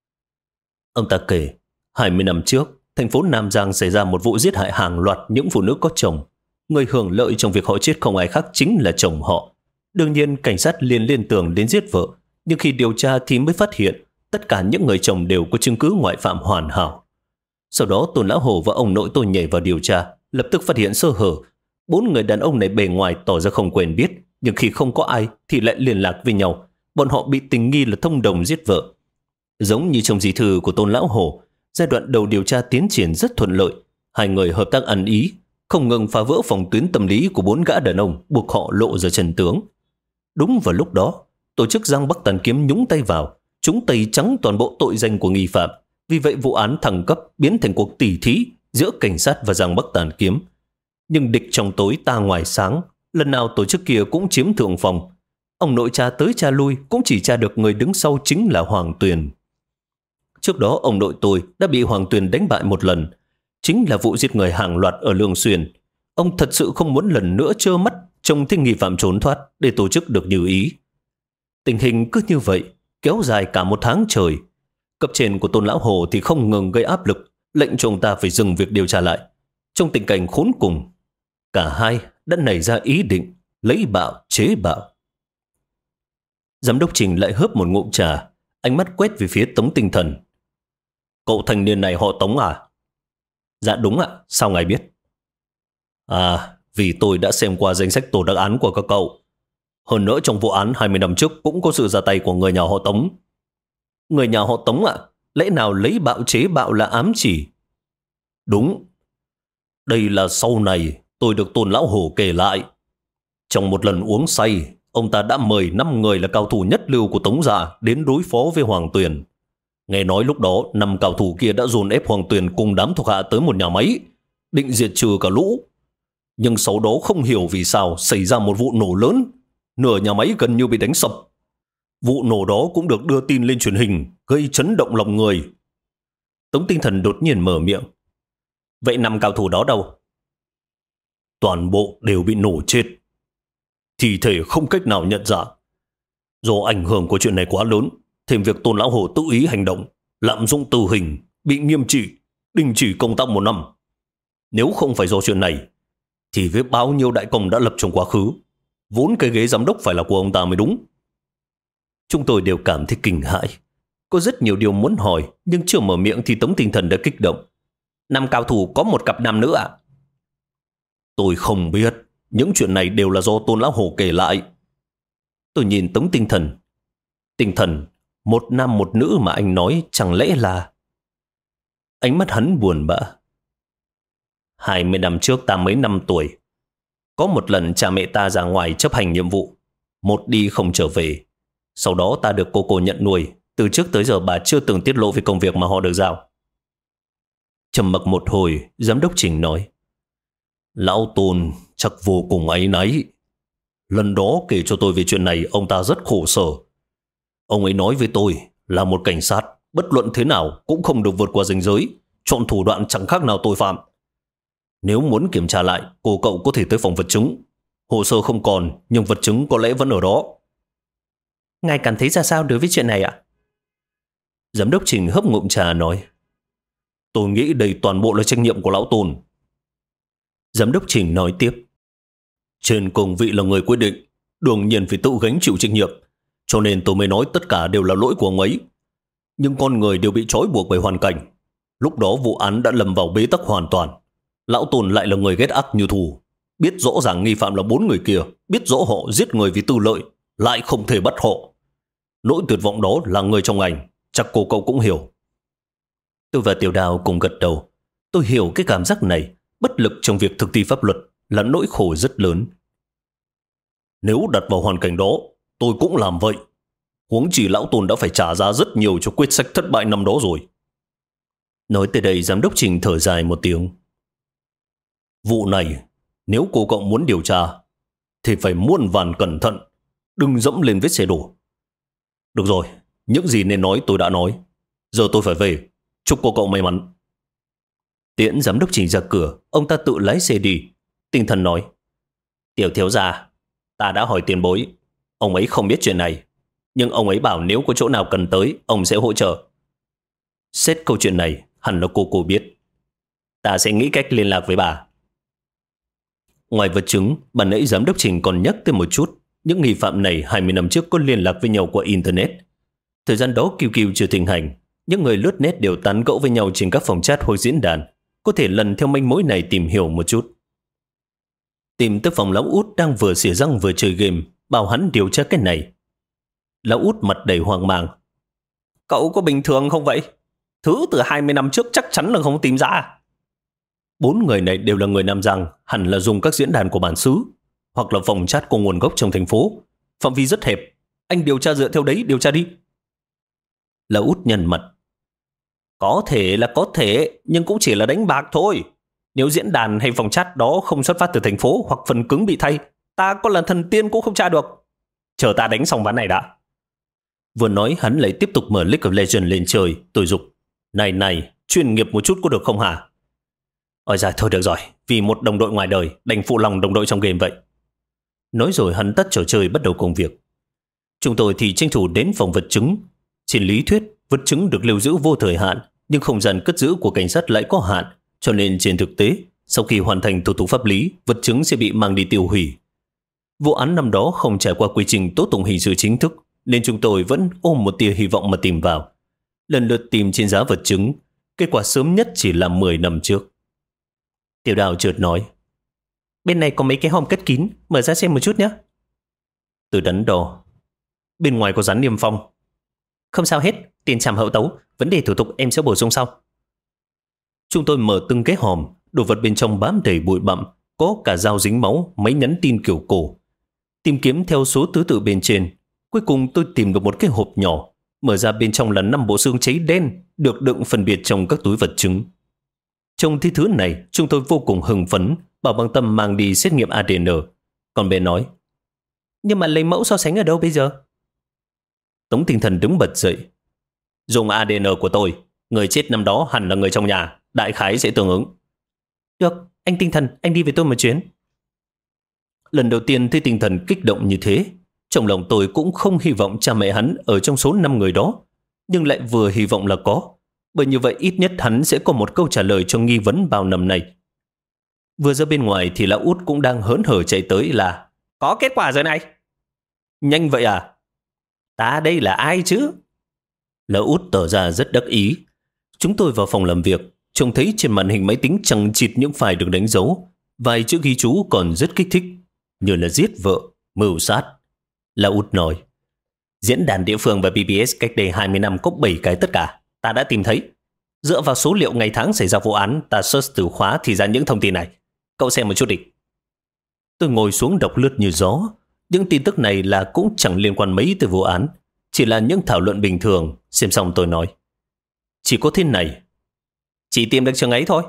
Ông ta kể, 20 năm trước, thành phố Nam Giang xảy ra một vụ giết hại hàng loạt những phụ nữ có chồng. Người hưởng lợi trong việc họ chết không ai khác chính là chồng họ. Đương nhiên, cảnh sát liền liên tưởng đến giết vợ, nhưng khi điều tra thì mới phát hiện tất cả những người chồng đều có chứng cứ ngoại phạm hoàn hảo. Sau đó Tôn Lão Hồ và ông nội tôi nhảy vào điều tra, lập tức phát hiện sơ hở. 4 người đàn ông này bề ngoài tỏ ra không quen biết, nhưng khi không có ai thì lại liên lạc với nhau. Bọn họ bị tình nghi là thông đồng giết vợ. Giống như trong di thư của Tôn Lão Hồ, giai đoạn đầu điều tra tiến triển rất thuận lợi. Hai người hợp tác ăn ý, không ngừng phá vỡ phòng tuyến tâm lý của 4 gã đàn ông, buộc họ lộ ra chân tướng. Đúng vào lúc đó, tổ chức Giang Bắc Tàn Kiếm nhúng tay vào, chúng tẩy trắng toàn bộ tội danh của nghi phạm. Vì vậy vụ án thăng cấp biến thành cuộc tỉ thí giữa cảnh sát và Giang Bắc Tàn Kiếm. Nhưng địch trong tối ta ngoài sáng, lần nào tổ chức kia cũng chiếm thượng phòng. Ông nội cha tới cha lui cũng chỉ tra được người đứng sau chính là Hoàng Tuyền. Trước đó ông nội tôi đã bị Hoàng Tuyền đánh bại một lần, chính là vụ giết người hàng loạt ở Lương Xuyên. Ông thật sự không muốn lần nữa trơ mắt trông thấy nghi phạm trốn thoát để tổ chức được như ý. Tình hình cứ như vậy kéo dài cả 1 tháng trời. Cấp trên của Tôn Lão Hồ thì không ngừng gây áp lực, lệnh cho ông ta phải dừng việc điều tra lại. Trong tình cảnh khốn cùng, cả hai đã nảy ra ý định lấy bạo chế bạo. Giám đốc Trình lại hớp một ngụm trà, ánh mắt quét về phía Tống Tinh Thần. Cậu thanh niên này họ Tống à? Dạ đúng ạ, sao ngài biết? À, vì tôi đã xem qua danh sách tổ đặc án của các cậu. Hơn nữa trong vụ án 20 năm trước cũng có sự ra tay của người nhà họ Tống. Người nhà họ Tống ạ? Lẽ nào lấy bạo chế bạo là ám chỉ? Đúng. Đây là sau này tôi được Tôn lão hổ kể lại. Trong một lần uống say, ông ta đã mời 5 người là cao thủ nhất lưu của Tống gia đến đối phó với Hoàng Tuyền. Nghe nói lúc đó 5 cao thủ kia đã dồn ép Hoàng Tuyền cùng đám thuộc hạ tới một nhà máy, định diệt trừ cả lũ. Nhưng sau đó không hiểu vì sao xảy ra một vụ nổ lớn, nửa nhà máy gần như bị đánh sập. Vụ nổ đó cũng được đưa tin lên truyền hình, gây chấn động lòng người. Tống Tinh Thần đột nhiên mở miệng. Vậy 5 cao thủ đó đâu? Toàn bộ đều bị nổ chết. Thi thể không cách nào nhận ra. Do ảnh hưởng của chuyện này quá lớn, thêm việc Tôn lão hổ tự ý hành động, lạm dụng tử hình, bị nghiêm trị, đình chỉ công tác 1 năm. Nếu không phải do chuyện này, thì với bao nhiêu đại công đã lập trong quá khứ, vốn cái ghế giám đốc phải là của ông ta mới đúng. Chúng tôi đều cảm thấy kinh hãi. Có rất nhiều điều muốn hỏi, nhưng chưa mở miệng thì Tống Tinh Thần đã kích động. 5 cao thủ có một cặp nam nữ ạ? Tôi không biết. Những chuyện này đều là do Tôn lão hổ kể lại. Tôi nhìn Tống Tinh Thần. Tinh Thần, 1 nam 1 nữ mà anh nói chẳng lẽ là... Ánh mắt hắn buồn bã. 20 năm trước ta mấy năm tuổi. Có một lần cha mẹ ta ra ngoài chấp hành nhiệm vụ. Một đi không trở về. Sau đó ta được cô nhận nuôi. Từ trước tới giờ bà chưa từng tiết lộ về công việc mà họ được giao. Trầm mặc một hồi, giám đốc Trình nói. Lão Tôn chắc vô cùng áy náy. Lần đó kể cho tôi về chuyện này, ông ta rất khổ sở. Ông ấy nói với tôi là một cảnh sát, bất luận thế nào cũng không được vượt qua ranh giới, chọn thủ đoạn chẳng khác nào tội phạm. Nếu muốn kiểm tra lại, cô cậu có thể tới phòng vật chứng. Hồ sơ không còn, nhưng vật chứng có lẽ vẫn ở đó. Ngài cảm thấy ra sao đối với chuyện này ạ? Giám đốc Trình hấp ngụm trà nói. Tôi nghĩ đây toàn bộ là trách nhiệm của lão Tôn. Giám đốc Trình nói tiếp. Trên cương vị là người quyết định, đương nhiên phải tự gánh chịu trách nhiệm. Cho nên tôi mới nói tất cả đều là lỗi của ông ấy. Nhưng con người đều bị trói buộc bởi hoàn cảnh. Lúc đó vụ án đã lầm vào bế tắc hoàn toàn. Lão Tôn lại là người ghét ác như thù. Biết rõ ràng nghi phạm là 4 người kia, biết rõ họ giết người vì tư lợi, lại không thể bắt họ. Nỗi tuyệt vọng đó là người trong ngành, chắc cô cậu cũng hiểu. Tôi và Tiểu Đào cùng gật đầu. Tôi hiểu cái cảm giác này, bất lực trong việc thực thi pháp luật là nỗi khổ rất lớn. Nếu đặt vào hoàn cảnh đó, tôi cũng làm vậy. Huống chỉ lão Tôn đã phải trả giá rất nhiều cho quyết sách thất bại năm đó rồi. Nói tới đây, giám đốc Trình thở dài một tiếng. Vụ này, nếu cô cậu muốn điều tra, thì phải muôn vàn cẩn thận, đừng dẫm lên vết xe đổ. Được rồi, những gì nên nói tôi đã nói. Giờ tôi phải về. Chúc cô cậu may mắn. Tiễn giám đốc Trình ra cửa, ông ta tự lái xe đi. Tinh Thần nói. Tiểu thiếu gia, ta đã hỏi tiền bối. Ông ấy không biết chuyện này. Nhưng ông ấy bảo nếu có chỗ nào cần tới, ông sẽ hỗ trợ. Xét câu chuyện này, hẳn là cô biết. Ta sẽ nghĩ cách liên lạc với bà. Ngoài vật chứng, ban nãy giám đốc Trình còn nhắc tới một chút. Những nghi phạm này 20 năm trước có liên lạc với nhau qua Internet. Thời gian đó QQ chưa thịnh hành. Những người lướt net đều tán gẫu với nhau trên các phòng chat hoặc diễn đàn. Có thể lần theo manh mối này tìm hiểu một chút. Tìm tới phòng lão Út đang vừa xỉa răng vừa chơi game, bảo hắn điều tra cái này. Lão Út mặt đầy hoang mang. Cậu có bình thường không vậy? Thứ từ 20 năm trước chắc chắn là không tìm ra. 4 người này đều là người Nam Giang, hẳn là dùng các diễn đàn của bản xứ, hoặc là phòng chat có nguồn gốc trong thành phố. Phạm vi rất hẹp. Anh điều tra dựa theo đấy, điều tra đi. Lão Út nhăn mặt. Có thể là có thể, nhưng cũng chỉ là đánh bạc thôi. Nếu diễn đàn hay phòng chat đó không xuất phát từ thành phố hoặc phần cứng bị thay, ta có là thần tiên cũng không tra được. Chờ ta đánh xong ván này đã. Vừa nói hắn lại tiếp tục mở League of Legends lên chơi, tôi dục. Này, chuyên nghiệp một chút có được không hả? Ôi giời, thôi được rồi, vì một đồng đội ngoài đời, đành phụ lòng đồng đội trong game vậy. Nói rồi hắn tắt trò chơi bắt đầu công việc. Chúng tôi thì tranh thủ đến phòng vật chứng. Trên lý thuyết, vật chứng được lưu giữ vô thời hạn, nhưng không gian cất giữ của cảnh sát lại có hạn, cho nên trên thực tế, sau khi hoàn thành thủ tục pháp lý, vật chứng sẽ bị mang đi tiêu hủy. Vụ án năm đó không trải qua quy trình tố tụng hình sự chính thức, nên chúng tôi vẫn ôm một tia hy vọng mà tìm vào. Lần lượt tìm trên giá vật chứng, kết quả sớm nhất chỉ là 10 năm trước. Tiểu Đào chợt nói, Bên này có mấy cái hòm cất kín, mở ra xem một chút nhé. Tôi đắn đo. Bên ngoài có dán niêm phong. Không sao hết, tiền trảm hậu tấu, vấn đề thủ tục em sẽ bổ sung sau. Chúng tôi mở từng cái hòm, đồ vật bên trong bám đầy bụi bặm, có cả dao dính máu, máy nhắn tin kiểu cổ. Tìm kiếm theo số thứ tự bên trên, cuối cùng tôi tìm được một cái hộp nhỏ, mở ra bên trong là 5 bộ xương cháy đen, được đựng phân biệt trong các túi vật chứng. Trong thấy thứ này, chúng tôi vô cùng hưng phấn, bảo Băng Tâm mang đi xét nghiệm ADN. Còn bé nói, nhưng mà lấy mẫu so sánh ở đâu bây giờ? Tống Tinh Thần đứng bật dậy. Dùng ADN của tôi, người chết năm đó hẳn là người trong nhà, đại khái sẽ tương ứng. Được, anh Tinh Thần, anh đi với tôi một chuyến. Lần đầu tiên thấy Tinh Thần kích động như thế, trong lòng tôi cũng không hy vọng cha mẹ hắn ở trong số 5 người đó, nhưng lại vừa hy vọng là có, bởi như vậy ít nhất hắn sẽ có một câu trả lời cho nghi vấn bao năm nay. Vừa ra bên ngoài thì lão út cũng đang hớn hở chạy tới là, có kết quả rồi này. Nhanh vậy à? Ta đây là ai chứ? Lão út tỏ ra rất đắc ý. Chúng tôi vào phòng làm việc, trông thấy trên màn hình máy tính chằng chịt những file được đánh dấu, vài chữ ghi chú còn rất kích thích, như là giết vợ, mưu sát. Lão út nói, diễn đàn địa phương và BBS cách đây 20 năm có 7 cái tất cả, ta đã tìm thấy. Dựa vào số liệu ngày tháng xảy ra vụ án, ta search từ khóa thì ra những thông tin này. Cậu xem một chút đi. Tôi ngồi xuống đọc lướt như gió. Những tin tức này là cũng chẳng liên quan mấy tới vụ án, chỉ là những thảo luận bình thường. Xem xong tôi nói, chỉ có thế này. Chỉ tìm được trường ấy thôi.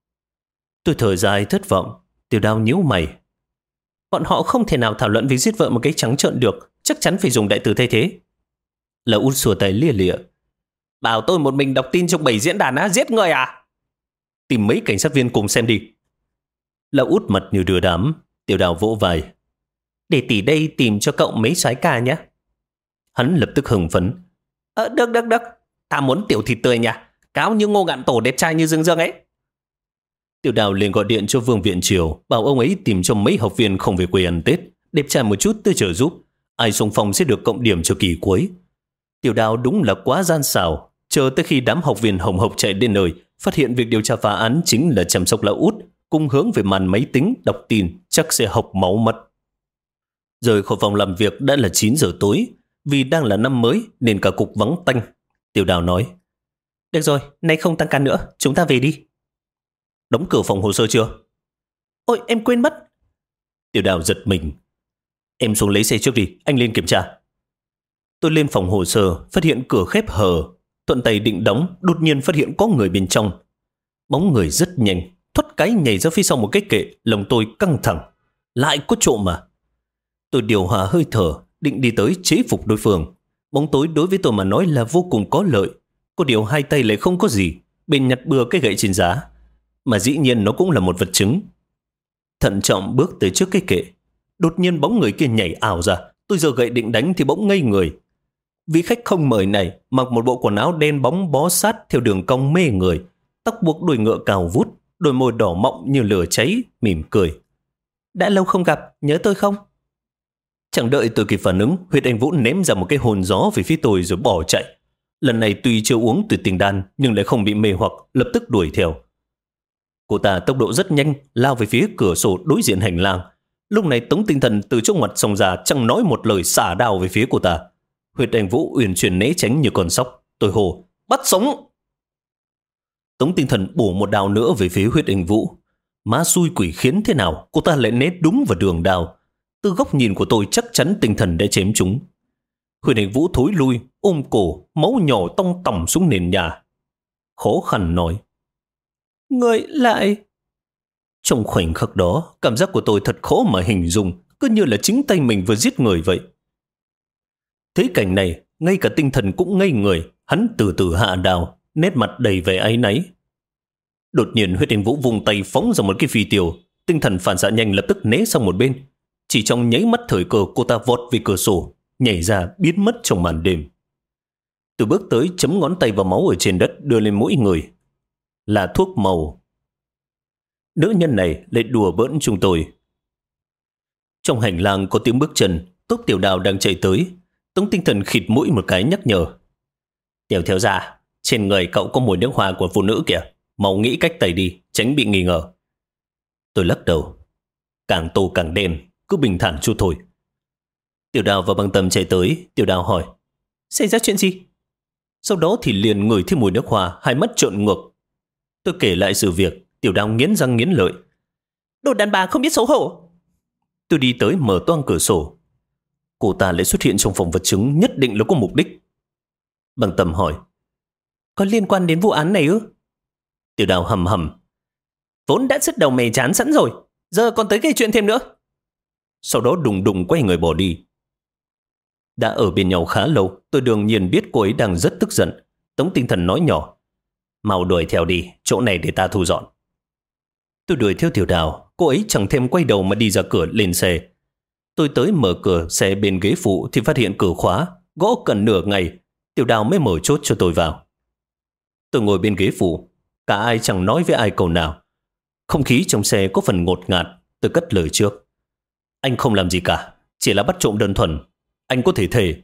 Tôi thở dài thất vọng. Tiểu Đao nhíu mày. Bọn họ không thể nào thảo luận vì giết vợ một cách trắng trợn được, chắc chắn phải dùng đại từ thay thế. Lão út xua tay lia lịa. Bảo tôi một mình đọc tin trong 7 diễn đàn á, giết người à? Tìm mấy cảnh sát viên cùng xem đi. Lão út mặt như đưa đám. Tiểu Đao vỗ vai. Để tỷ đây tìm cho cậu mấy soái ca nhé. Hắn lập tức hưng phấn. Được. Ta muốn tiểu thịt tươi nha. Cáo như Ngô Ngạn Tổ, đẹp trai như Dương Dương ấy. Tiểu Đào liền gọi điện cho Vương Viện Triều, bảo ông ấy tìm cho mấy học viên không về quê ăn Tết, đẹp trai một chút tới trợ giúp. Ai xung phong sẽ được cộng điểm cho kỳ cuối. Tiểu Đào đúng là quá gian xảo. Chờ tới khi đám học viên hồng hộc chạy đến nơi, phát hiện việc điều tra phá án chính là chăm sóc lão út, cùng hướng về màn máy tính đọc tin, chắc sẽ học máu mất. Rời khỏi phòng làm việc đã là 9 giờ tối. Vì đang là năm mới nên cả cục vắng tanh. Tiểu Đào nói, được rồi, nay không tăng ca nữa, chúng ta về đi. Đóng cửa phòng hồ sơ chưa? Ôi, em quên mất. Tiểu Đào giật mình. Em xuống lấy xe trước đi, anh lên kiểm tra. Tôi lên phòng hồ sơ, phát hiện cửa khép hờ. Thuận tay định đóng, đột nhiên phát hiện có người bên trong. Bóng người rất nhanh, thoát cái nhảy ra phía sau một cái kệ, lòng tôi căng thẳng. Lại có trộm mà. Tôi điều hòa hơi thở, định đi tới chế phục đối phương. Bóng tối đối với tôi mà nói là vô cùng có lợi. Có điều hai tay lại không có gì, bên nhặt bừa cái gậy trên giá. Mà dĩ nhiên nó cũng là một vật chứng. Thận trọng bước tới trước cái kệ. Đột nhiên bóng người kia nhảy ảo ra. Tôi giơ gậy định đánh thì bỗng ngây người. Vị khách không mời này mặc một bộ quần áo đen bóng bó sát theo đường cong mê người, tóc buộc đuôi ngựa cào vút, đôi môi đỏ mọng như lửa cháy, mỉm cười. Đã lâu không gặp, nhớ tôi không? Chẳng đợi tôi kịp phản ứng, Huyết Anh Vũ ném ra một cái hồn gió về phía tôi rồi bỏ chạy. Lần này tuy chưa uống tuyệt tình đan nhưng lại không bị mê hoặc, lập tức đuổi theo. Cô ta tốc độ rất nhanh, lao về phía cửa sổ đối diện hành lang. Lúc này Tống Tinh Thần từ trước mặt xông ra, chẳng nói một lời xả đao về phía cô ta. Huyết Anh Vũ uyển chuyển né tránh như con sóc. Tôi hô, bắt sống! Tống Tinh Thần bổ một đao nữa về phía Huyết Anh Vũ. Má xui quỷ khiến thế nào, cô ta lại né đúng vào đường đao. Từ góc nhìn của tôi chắc chắn Tinh Thần đã chém chúng. Huyết Anh Vũ thối lui, ôm cổ, máu nhỏ tông tỏng xuống nền nhà. Khó khăn nói, người lại... Trong khoảnh khắc đó, cảm giác của tôi thật khó mà hình dung, cứ như là chính tay mình vừa giết người vậy. Thấy cảnh này, ngay cả Tinh Thần cũng ngây người, hắn từ từ hạ đao, nét mặt đầy vẻ áy náy. Đột nhiên Huyết Anh Vũ vùng tay phóng ra một cái phi tiêu, Tinh Thần phản xạ nhanh lập tức né sang một bên. Chỉ trong nháy mắt thời cơ, cô ta vọt về cửa sổ, nhảy ra biến mất trong màn đêm. Tôi bước tới chấm ngón tay vào máu ở trên đất đưa lên mũi người. Là thuốc màu. Nữ nhân này lại đùa bỡn chúng tôi. Trong hành lang có tiếng bước chân, Túc Tiểu Đào đang chạy tới. Tống Tinh Thần khịt mũi một cái nhắc nhở. Tiểu thiếu gia, trên người cậu có mùi nước hoa của phụ nữ kìa. Mau nghĩ cách tẩy đi, tránh bị nghi ngờ. Tôi lắc đầu. càng tô càng đen, cứ bình thản chút thôi. Tiểu Đào và Băng Tâm chạy tới. Tiểu Đào hỏi, xảy ra chuyện gì? Sau đó thì liền ngửi thấy mùi nước hoa, hai mắt trợn ngược. Tôi kể lại sự việc. Tiểu Đào nghiến răng nghiến lợi. Đồ đàn bà không biết xấu hổ. Tôi đi tới mở toang cửa sổ. Cô ta lại xuất hiện trong phòng vật chứng, nhất định là có mục đích. Băng Tâm hỏi, có liên quan đến vụ án này ư? Tiểu Đào hầm hầm, vốn đã sứt đầu mẻ chán sẵn rồi, giờ còn tới gây chuyện thêm nữa. Sau đó đùng đùng quay người bỏ đi. Đã ở bên nhau khá lâu, tôi đương nhiên biết cô ấy đang rất tức giận. Tống Tinh Thần nói nhỏ, mau đuổi theo đi, chỗ này để ta thu dọn. Tôi đuổi theo Tiểu Đào, cô ấy chẳng thêm quay đầu mà đi ra cửa lên xe. Tôi tới mở cửa xe bên ghế phụ thì phát hiện cửa khóa, gõ cần nửa ngày, Tiểu Đào mới mở chốt cho tôi vào. Tôi ngồi bên ghế phụ, cả ai chẳng nói với ai câu nào. Không khí trong xe có phần ngột ngạt, tôi cất lời trước. Anh không làm gì cả, chỉ là bắt trộm đơn thuần. Anh có thể thề.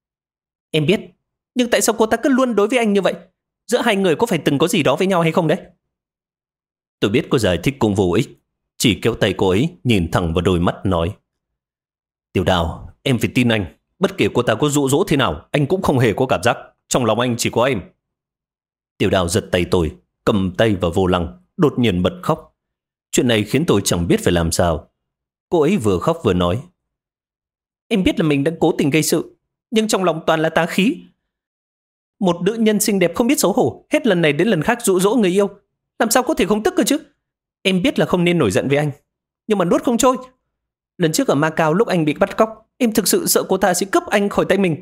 Em biết, nhưng tại sao cô ta cứ luôn đối với anh như vậy? Giữa hai người có phải từng có gì đó với nhau hay không đấy? Tôi biết có giải thích cũng vô ích, chỉ kéo tay cô ấy, nhìn thẳng vào đôi mắt nói. Tiểu Đào, em phải tin anh. Bất kể cô ta có dụ dỗ thế nào, anh cũng không hề có cảm giác. Trong lòng anh chỉ có em. Tiểu Đào giật tay tôi, cầm tay vào vô lăng, đột nhiên bật khóc. Chuyện này khiến tôi chẳng biết phải làm sao. Cô ấy vừa khóc vừa nói. Em biết là mình đang cố tình gây sự, nhưng trong lòng toàn là tá khí. Một nữ nhân xinh đẹp không biết xấu hổ, hết lần này đến lần khác dụ dỗ người yêu. Làm sao có thể không tức cơ chứ? Em biết là không nên nổi giận với anh, nhưng mà nuốt không trôi. Lần trước ở Macau lúc anh bị bắt cóc, em thực sự sợ cô ta sẽ cướp anh khỏi tay mình.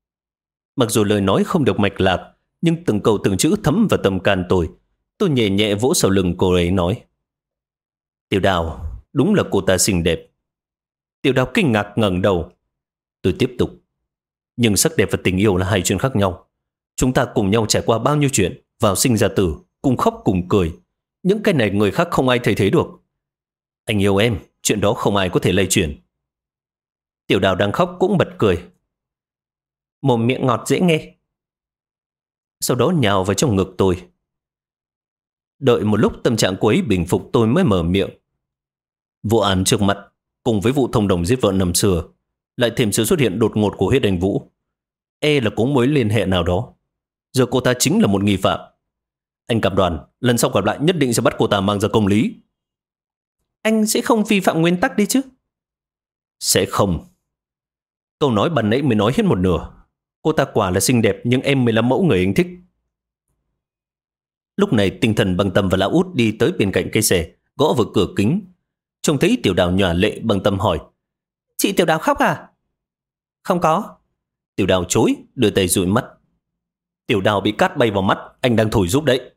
Mặc dù lời nói không được mạch lạc, nhưng từng câu từng chữ thấm vào tâm can tôi. Tôi nhẹ nhẹ vỗ sau lưng cô ấy nói. Tiểu Đào, đúng là cô ta xinh đẹp. Tiểu Đào kinh ngạc ngẩng đầu. Tôi tiếp tục. Nhưng sắc đẹp và tình yêu là hai chuyện khác nhau. Chúng ta cùng nhau trải qua bao nhiêu chuyện, vào sinh ra tử, cùng khóc cùng cười. Những cái này người khác không ai thay thế được. Anh yêu em, chuyện đó không ai có thể lay chuyển. Tiểu Đào đang khóc cũng bật cười. Mồm miệng ngọt dễ nghe. Sau đó nhào vào trong ngực tôi. Đợi một lúc tâm trạng cô ấy bình phục tôi mới mở miệng. Vụ án trước mặt, cùng với vụ thông đồng giết vợ năm xưa, lại thêm sự xuất hiện đột ngột của Huyết Anh Vũ. Là có mối liên hệ nào đó. Giờ cô ta chính là một nghi phạm. Anh cam đoan, lần sau gặp lại nhất định sẽ bắt cô ta mang ra công lý. Anh sẽ không vi phạm nguyên tắc đi chứ? Sẽ không. Câu nói ban nãy mới nói hết một nửa. Cô ta quả là xinh đẹp, nhưng em mới là mẫu người anh thích. Lúc này Tinh Thần, Băng Tâm và Lão Út đi tới bên cạnh cây xe, gõ vào cửa kính. Trông thấy Tiểu Đào nhòa lệ, Băng Tâm hỏi. Chị Tiểu Đào khóc à? Không có. Tiểu Đào chối, đưa tay dụi mắt. Tiểu Đào bị cát bay vào mắt, anh đang thổi giúp đấy.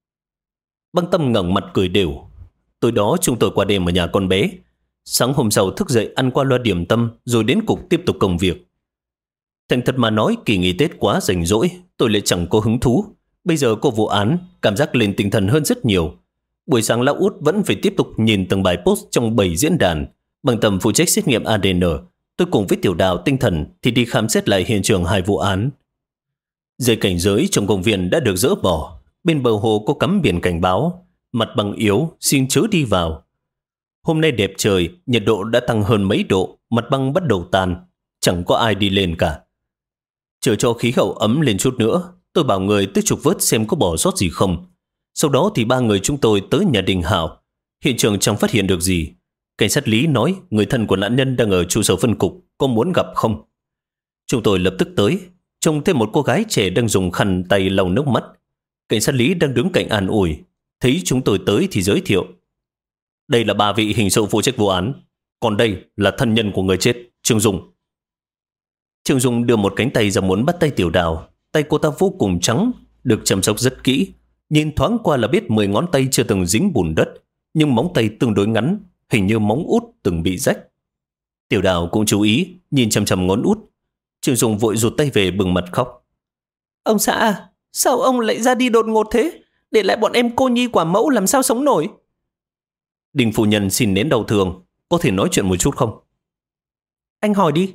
Băng Tâm ngẩng mặt cười đều. Tối đó chúng tôi qua đêm ở nhà con bé. Sáng hôm sau thức dậy ăn qua loa điểm tâm, rồi đến cục tiếp tục công việc. Thành thật mà nói, kỳ nghỉ Tết quá rảnh rỗi, tôi lại chẳng có hứng thú. Bây giờ có vụ án, cảm giác lên tinh thần hơn rất nhiều. Buổi sáng Lão Út vẫn phải tiếp tục nhìn từng bài post trong 7 diễn đàn. Băng Tâm phụ trách xét nghiệm ADN. Tôi cùng với Tiểu Đào, Tinh Thần thì đi khám xét lại hiện trường hai vụ án. Dây cảnh giới trong công viên đã được dỡ bỏ. Bên bờ hồ có cắm biển cảnh báo. Mặt bằng yếu, xin chớ đi vào. Hôm nay đẹp trời, nhiệt độ đã tăng hơn mấy độ, mặt băng bắt đầu tan. Chẳng có ai đi lên cả. Chờ cho khí hậu ấm lên chút nữa, tôi bảo người tới trục vớt xem có bỏ sót gì không. Sau đó thì ba người chúng tôi tới nhà Đình Hảo. Hiện trường chẳng phát hiện được gì. Cảnh sát Lý nói người thân của nạn nhân đang ở trụ sở phân cục, có muốn gặp không? Chúng tôi lập tức tới, trông thấy một cô gái trẻ đang dùng khăn tay lau nước mắt. Cảnh sát Lý đang đứng cạnh an ủi. Thấy chúng tôi tới thì giới thiệu. Đây là ba vị hình sự phụ trách vụ án. Còn đây là thân nhân của người chết, Trương Dung. Trương Dung đưa một cánh tay ra muốn bắt tay Tiểu Đào. Tay cô ta vô cùng trắng, được chăm sóc rất kỹ. Nhìn thoáng qua là biết 10 ngón tay chưa từng dính bùn đất, nhưng móng tay tương đối ngắn, hình như móng út từng bị rách. Tiểu Đào cũng chú ý, nhìn chằm chằm ngón út. Trương Dung vội rụt tay về bừng mặt khóc. Ông xã, sao ông lại ra đi đột ngột thế? Để lại bọn em cô nhi quả mẫu làm sao sống nổi? Đình phu nhân xin nén đau thương, có thể nói chuyện một chút không? Anh hỏi đi.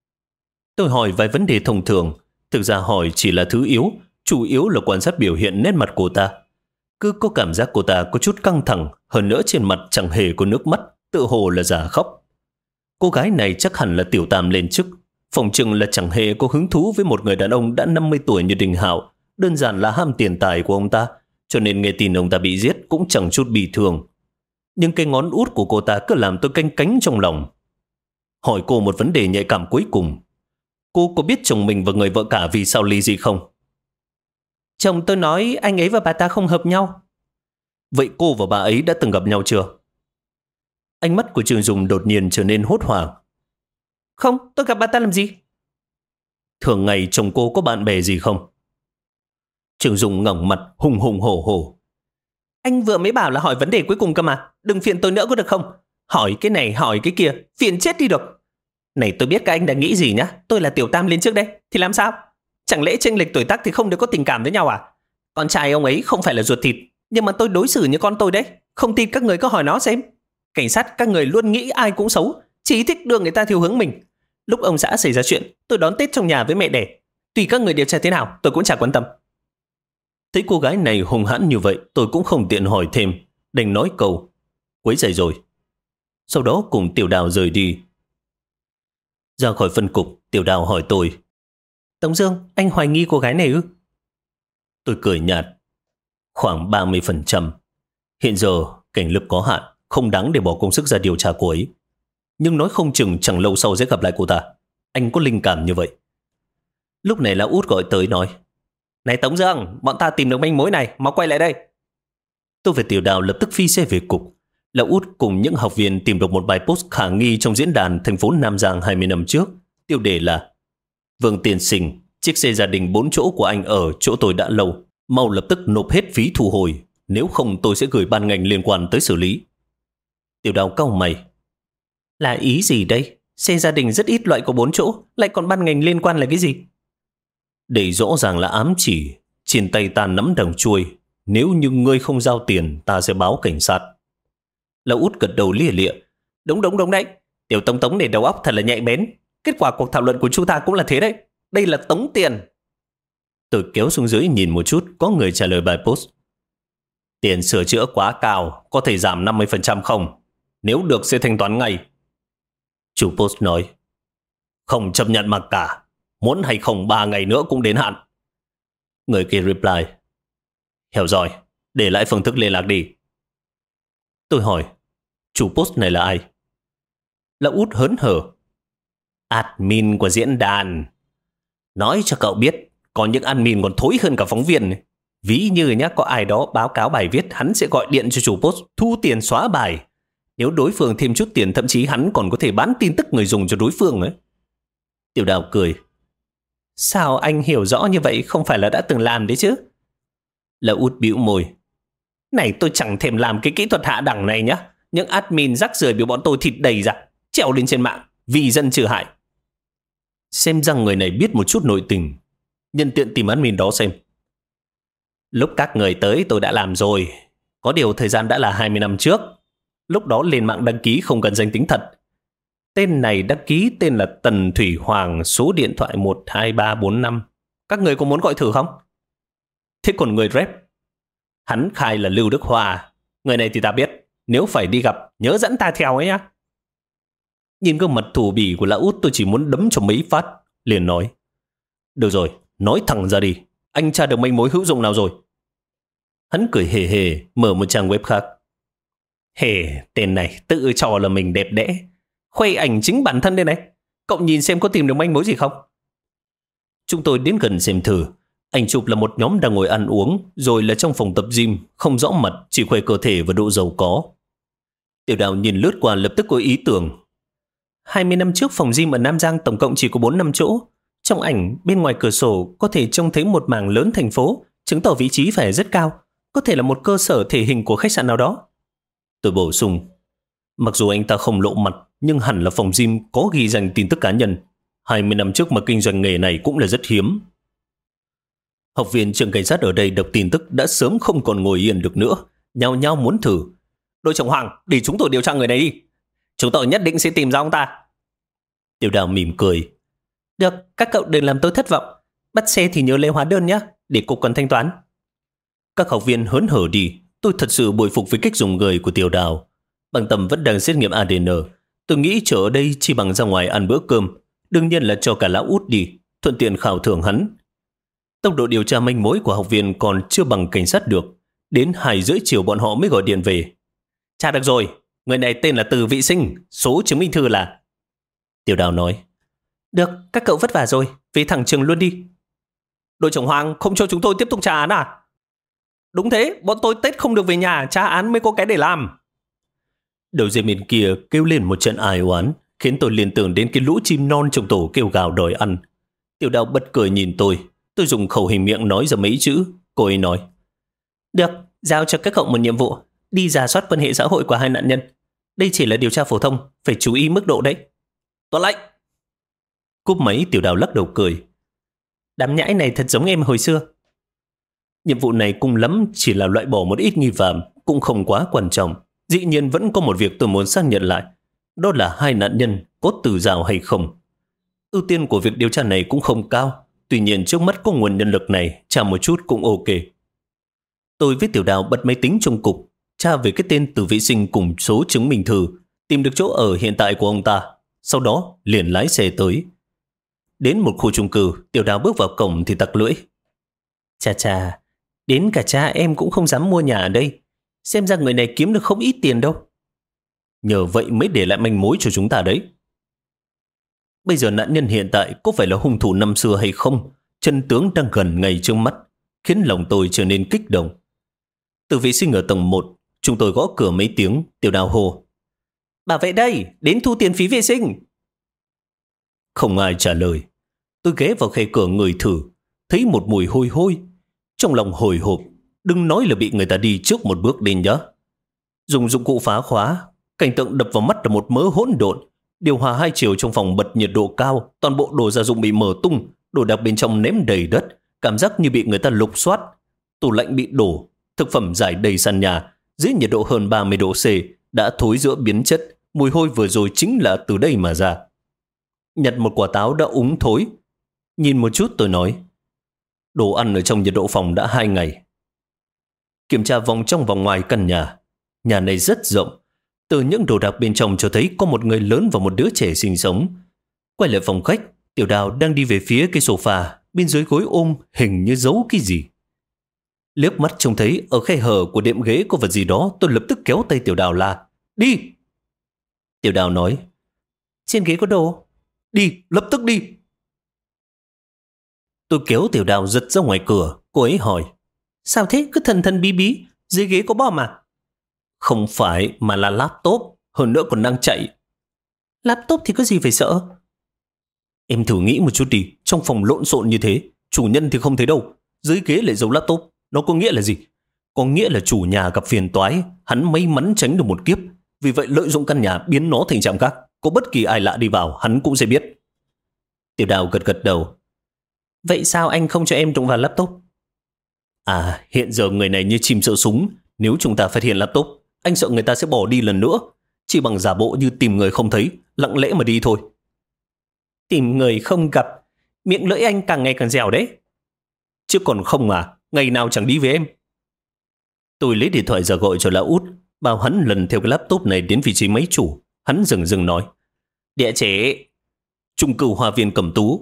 Tôi hỏi vài vấn đề thông thường. Thực ra hỏi chỉ là thứ yếu, chủ yếu là quan sát biểu hiện nét mặt cô ta. Cứ có cảm giác cô ta có chút căng thẳng, hơn nữa trên mặt chẳng hề có nước mắt, tự hồ là giả khóc. Cô gái này chắc hẳn là tiểu tam lên chức, phỏng chừng là chẳng hề có hứng thú với một người đàn ông đã 50 tuổi như Đình Hạo, đơn giản là ham tiền tài của ông ta, cho nên nghe tin ông ta bị giết cũng chẳng chút bị thương. Nhưng cái ngón út của cô ta cứ làm tôi canh cánh trong lòng. Hỏi cô một vấn đề nhạy cảm cuối cùng. Cô có biết chồng mình và người vợ cả vì sao ly dị không? Chồng tôi nói anh ấy và bà ta không hợp nhau. Vậy cô và bà ấy đã từng gặp nhau chưa? Ánh mắt của Trương Dung đột nhiên trở nên hốt hoảng. Không, tôi gặp bà ta làm gì? Thường ngày chồng cô có bạn bè gì không? Trương Dung ngẩng mặt hùng hùng hổ hổ. Anh vừa mới bảo là hỏi vấn đề cuối cùng cơ mà. Đừng phiền tôi nữa có được không? Hỏi cái này hỏi cái kia, phiền chết đi được. Này tôi biết các anh đã nghĩ gì nhá. Tôi là tiểu tam lên trước đây, thì làm sao? Chẳng lẽ chênh lệch tuổi tác thì không được có tình cảm với nhau à? Con trai ông ấy không phải là ruột thịt, nhưng mà tôi đối xử như con tôi đấy. Không tin các người cứ hỏi nó xem. Cảnh sát các người luôn nghĩ ai cũng xấu, chỉ thích đưa người ta theo hướng mình. Lúc ông xã xảy ra chuyện, tôi đón Tết trong nhà với mẹ đẻ. Tùy các người điều tra thế nào, tôi cũng chả quan tâm. Thấy cô gái này hung hãn như vậy, tôi cũng không tiện hỏi thêm, đành nói câu quấy rầy rồi. Sau đó cùng Tiểu Đào rời đi. Ra khỏi phân cục, Tiểu Đào hỏi tôi: Tống Dương, anh hoài nghi cô gái này ư? Tôi cười nhạt: khoảng 30%. Hiện giờ cảnh lực có hạn, không đáng để bỏ công sức ra điều tra cô ấy. Nhưng nói không chừng chẳng lâu sau sẽ gặp lại cô ta. Anh có linh cảm như vậy. Lúc này Lão Út gọi tới nói: Này Tống Dương, bọn ta tìm được manh mối này, mau quay lại đây. Tôi và Tiểu Đào lập tức phi xe về cục. Lão Út cùng những học viên tìm được một bài post khả nghi trong diễn đàn thành phố Nam Giang 20 năm trước. Tiêu đề là: Vương tiên sinh, chiếc xe gia đình 4 chỗ của anh ở chỗ tôi đã lâu. Mau lập tức nộp hết phí thu hồi, nếu không tôi sẽ gửi ban ngành liên quan tới xử lý. Tiểu Đào cau mày: Là ý gì đây? Xe gia đình rất ít loại có 4 chỗ, lại còn ban ngành liên quan là cái gì? Đây rõ ràng là ám chỉ, trên tay ta nắm đằng chuôi. Nếu như ngươi không giao tiền, ta sẽ báo cảnh sát. Lão Út gật đầu lia lịa: Đúng đấy. Tiểu Tống Tống này đầu óc thật là nhạy bén. Kết quả cuộc thảo luận của chúng ta cũng là thế đấy. Đây là tống tiền. Tôi kéo xuống dưới nhìn một chút, có người trả lời bài post: Tiền sửa chữa quá cao, có thể giảm 50% không? Nếu được sẽ thanh toán ngay. Chủ post nói: Không chấp nhận mặc cả, muốn hay không 3 ngày nữa cũng đến hạn. Người kia reply: Hiểu rồi, để lại phương thức liên lạc đi. Tôi hỏi: Chủ post này là ai? Lão Út hớn hở: Admin của diễn đàn. Nói cho cậu biết, có những admin còn thối hơn cả phóng viên. Ví như nhá, có ai đó báo cáo bài viết, hắn sẽ gọi điện cho chủ post thu tiền xóa bài. Nếu đối phương thêm chút tiền, thậm chí hắn còn có thể bán tin tức người dùng cho đối phương ấy. Tiểu Đào cười: Sao anh hiểu rõ như vậy, không phải là đã từng làm đấy chứ? Lão Út bĩu môi: Này tôi chẳng thèm làm cái kỹ thuật hạ đẳng này nhá. Những admin rắc rưởi bị bọn tôi thịt đầy ra, treo lên trên mạng, vì dân trừ hại. Xem rằng người này biết một chút nội tình, nhân tiện tìm admin đó xem. Lúc các người tới tôi đã làm rồi. Có điều thời gian đã là 20 năm trước. Lúc đó lên mạng đăng ký không cần danh tính thật. Tên này đăng ký tên là Tần Thủy Hoàng, số điện thoại 12345. Các người có muốn gọi thử không? Thế còn người rep? Hắn khai là Lưu Đức Hòa. Người này thì ta biết, nếu phải đi gặp nhớ dẫn ta theo ấy nhá. Nhìn gương mặt thù bỉ của Lão Út, tôi chỉ muốn đấm cho mấy phát. Liền nói: Được rồi, nói thẳng ra đi, anh tra được manh mối hữu dụng nào rồi? Hắn cười hề hề, mở một trang web khác. Tên này tự cho là mình đẹp đẽ, khoe ảnh chính bản thân đây này. Cậu nhìn xem có tìm được manh mối gì không? Chúng tôi đến gần xem thử. Ảnh chụp là một nhóm đang ngồi ăn uống, rồi là trong phòng tập gym, không rõ mặt, chỉ khoe cơ thể và độ giàu có. Tiểu Đào nhìn lướt qua lập tức có ý tưởng. 20 năm trước phòng gym ở Nam Giang tổng cộng chỉ có 4-5 chỗ. Trong ảnh, bên ngoài cửa sổ có thể trông thấy một mảng lớn thành phố, chứng tỏ vị trí phải rất cao. Có thể là một cơ sở thể hình của khách sạn nào đó. Tôi bổ sung: Mặc dù anh ta không lộ mặt, nhưng hẳn là phòng gym có ghi danh tin tức cá nhân. 20 năm trước mà kinh doanh nghề này cũng là rất hiếm. Học viên trường cảnh sát ở đây đọc tin tức đã sớm không còn ngồi yên được nữa, nhao nhao muốn thử. Đội trưởng Hoàng, để chúng tôi điều tra người này đi. Chúng tôi nhất định sẽ tìm ra ông ta. Tiểu Đào mỉm cười: Được, các cậu đừng làm tôi thất vọng. Bắt xe thì nhớ lấy hóa đơn nhé, để cục còn thanh toán. Các học viên hớn hở đi. Tôi thật sự bội phục với cách dùng người của Tiểu Đào. Bằng Tâm vẫn đang xét nghiệm ADN. Tôi nghĩ chờ ở đây chỉ bằng ra ngoài ăn bữa cơm. Đương nhiên là cho cả lão út đi, thuận tiện khảo thưởng hắn. Tốc độ điều tra manh mối của học viên còn chưa bằng cảnh sát được. Đến 2:30 chiều bọn họ mới gọi điện về. Tra được rồi, người này tên là Từ Vị Sinh, số chứng minh thư là... Tiểu Đào nói. Được, các cậu vất vả rồi, về thẳng trường luôn đi. Đội trưởng Hoàng không cho chúng tôi tiếp tục tra án à? Đúng thế, bọn tôi Tết không được về nhà, tra án mới có cái để làm. Đầu dây bên kia kêu lên một trận ai oán, khiến tôi liên tưởng đến cái lũ chim non trong tổ kêu gào đòi ăn. Tiểu Đào bật cười nhìn tôi dùng khẩu hình miệng nói ra mấy chữ. Cô ấy nói. Được, giao cho các cậu một nhiệm vụ, đi rà soát quan hệ xã hội của hai nạn nhân. Đây chỉ là điều tra phổ thông, phải chú ý mức độ đấy. Tuân lệnh. Cúp máy, Tiểu Đào lắc đầu cười. Đám nhãi này thật giống em hồi xưa. Nhiệm vụ này cùng lắm chỉ là loại bỏ một ít nghi phạm, cũng không quá quan trọng. Dĩ nhiên vẫn có một việc tôi muốn xác nhận lại. Đó là hai nạn nhân có tử rào hay không. Ưu tiên của việc điều tra này cũng không cao. Tuy nhiên trước mắt có nguồn nhân lực này, tra một chút cũng ok. Tôi với Tiểu Đào bật máy tính trong cục, tra về cái tên Từ Vị Sinh cùng số chứng minh thư, tìm được chỗ ở hiện tại của ông ta. Sau đó liền lái xe tới. Đến một khu chung cư, Tiểu Đào bước vào cổng thì tặc lưỡi. Chà, đến cả cha em cũng không dám mua nhà ở đây. Xem ra người này kiếm được không ít tiền đâu. Nhờ vậy mới để lại manh mối cho chúng ta đấy. Bây giờ nạn nhân hiện tại có phải là hung thủ năm xưa hay không? Chân tướng đang gần ngay trước mắt, khiến lòng tôi trở nên kích động. Từ Vị Sinh ở tầng 1, chúng tôi gõ cửa mấy tiếng. Tiểu Đào hô. Bà vệ đây, đến thu tiền phí vệ sinh. Không ai trả lời. Tôi ghé vào khe cửa ngửi thử, thấy một mùi hôi hôi. Trong lòng hồi hộp, đừng nói là bị người ta đi trước một bước lên nhá. Dùng dụng cụ phá khóa, cảnh tượng đập vào mắt là một mớ hỗn độn. Điều hòa 2 chiều trong phòng bật nhiệt độ cao, toàn bộ đồ gia dụng bị mở tung, đồ đạc bên trong ném đầy đất, cảm giác như bị người ta lục soát. Tủ lạnh bị đổ, thực phẩm rải đầy sàn nhà, dưới nhiệt độ hơn 30 độ C, đã thối rữa biến chất. Mùi hôi vừa rồi chính là từ đây mà ra. Nhặt một quả táo đã úng thối. Nhìn một chút tôi nói. Đồ ăn ở trong nhiệt độ phòng đã 2 ngày. Kiểm tra vòng trong vòng ngoài căn nhà. Nhà này rất rộng. Từ những đồ đạc bên trong cho thấy có một người lớn và một đứa trẻ sinh sống. Quay lại phòng khách, Tiểu Đào đang đi về phía cái sofa, bên dưới gối ôm hình như giấu cái gì. Liếc mắt trông thấy ở khe hở của đệm ghế có vật gì đó, tôi lập tức kéo tay Tiểu Đào la. Đi! Tiểu Đào nói. Trên ghế có đồ. Đi, lập tức đi! Tôi kéo Tiểu Đào giật ra ngoài cửa. Cô ấy hỏi. Sao thế, cứ thần thần bí bí, dưới ghế có bom à? Không phải, mà là laptop, hơn nữa còn đang chạy. Laptop thì có gì phải sợ? Em thử nghĩ một chút đi, trong phòng lộn xộn như thế, chủ nhân thì không thấy đâu, dưới ghế lại giấu laptop, nó có nghĩa là gì? Có nghĩa là chủ nhà gặp phiền toái, hắn may mắn tránh được một kiếp, vì vậy lợi dụng căn nhà biến nó thành trạm gác, có bất kỳ ai lạ đi vào hắn cũng sẽ biết. Tiểu Đào gật gật đầu. Vậy sao anh không cho em đụng vào laptop? À, hiện giờ người này như chim sợ súng, nếu chúng ta phát hiện laptop, anh sợ người ta sẽ bỏ đi lần nữa. Chỉ bằng giả bộ như tìm người không thấy, lặng lẽ mà đi thôi. Tìm người không gặp, miệng lưỡi anh càng ngày càng dẻo đấy. Chứ còn không à, ngày nào chẳng đi với em. Tôi lấy điện thoại ra gọi cho lão út, bảo hắn lần theo cái laptop này đến vị trí máy chủ. Hắn dừng nói. Địa chỉ chung cư Hoa Viên Cẩm Tú.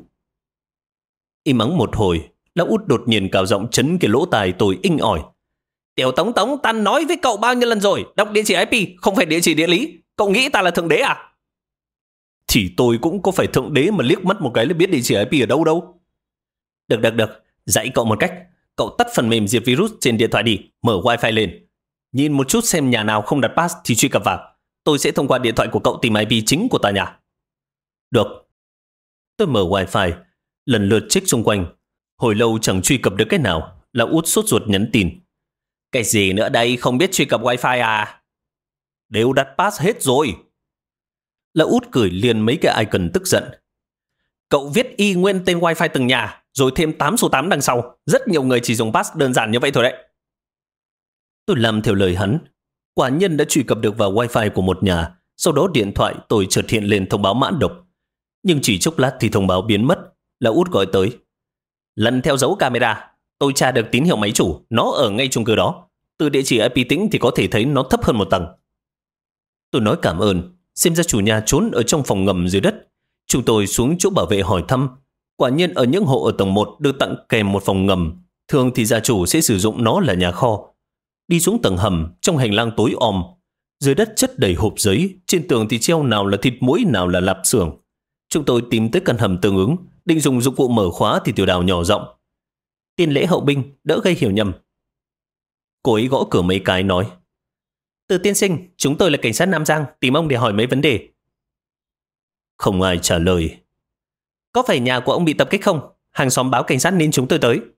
Im ắng một hồi, lão út đột nhiên cao giọng chấn cái lỗ tai tôi inh ỏi. Tiểu Tống, ta nói với cậu bao nhiêu lần rồi, đọc địa chỉ IP, không phải địa chỉ địa lý. Cậu nghĩ ta là thượng đế à? Thì tôi cũng có phải thượng đế mà liếc mắt một cái là biết địa chỉ IP ở đâu đâu. Được, dạy cậu một cách. Cậu tắt phần mềm diệt virus trên điện thoại đi, mở wifi lên. Nhìn một chút xem nhà nào không đặt pass thì truy cập vào. Tôi sẽ thông qua điện thoại của cậu tìm IP chính của tòa nhà. Được. Tôi mở wifi, lần lượt check xung quanh. Hồi lâu chẳng truy cập được cái nào. Lão út sốt ruột nhắn tin. Cái gì nữa đây, không biết truy cập wifi à? Đều đặt pass hết rồi. Lão út gửi liền mấy cái icon tức giận. Cậu viết y nguyên tên wifi từng nhà, rồi thêm 8 số 8 đằng sau. Rất nhiều người chỉ dùng pass đơn giản như vậy thôi đấy. Tôi làm theo lời hắn. Quả nhân đã truy cập được vào wifi của một nhà. Sau đó điện thoại tôi chợt hiện lên thông báo mã độc. Nhưng chỉ chốc lát thì thông báo biến mất. Lão út gọi tới. Lần theo dấu camera, tôi tra được tín hiệu máy chủ. Nó ở ngay chung cư đó. Từ địa chỉ IP tĩnh thì có thể thấy nó thấp hơn một tầng. Tôi nói cảm ơn, xem ra chủ nhà trốn ở trong phòng ngầm dưới đất. Chúng tôi xuống chỗ bảo vệ hỏi thăm. Quả nhiên ở những hộ ở tầng 1 được tặng kèm một phòng ngầm. Thường thì gia chủ sẽ sử dụng nó là nhà kho. Đi xuống tầng hầm, trong hành lang tối om. Dưới đất chất đầy hộp giấy, trên tường thì treo nào là thịt muỗi, nào là lạp xưởng. Chúng tôi tìm tới căn hầm tương ứng, định dùng dụng cụ mở khóa thì Tiểu Đào nhỏ giọng: "Tiên lễ hậu binh, đỡ gây hiểu nhầm." Cô ấy gõ cửa mấy cái nói: "Từ tiên sinh, chúng tôi là cảnh sát Nam Giang, tìm ông để hỏi mấy vấn đề." Không ai trả lời. "Có phải nhà của ông bị tập kích không? Hàng xóm báo cảnh sát nên chúng tôi tới."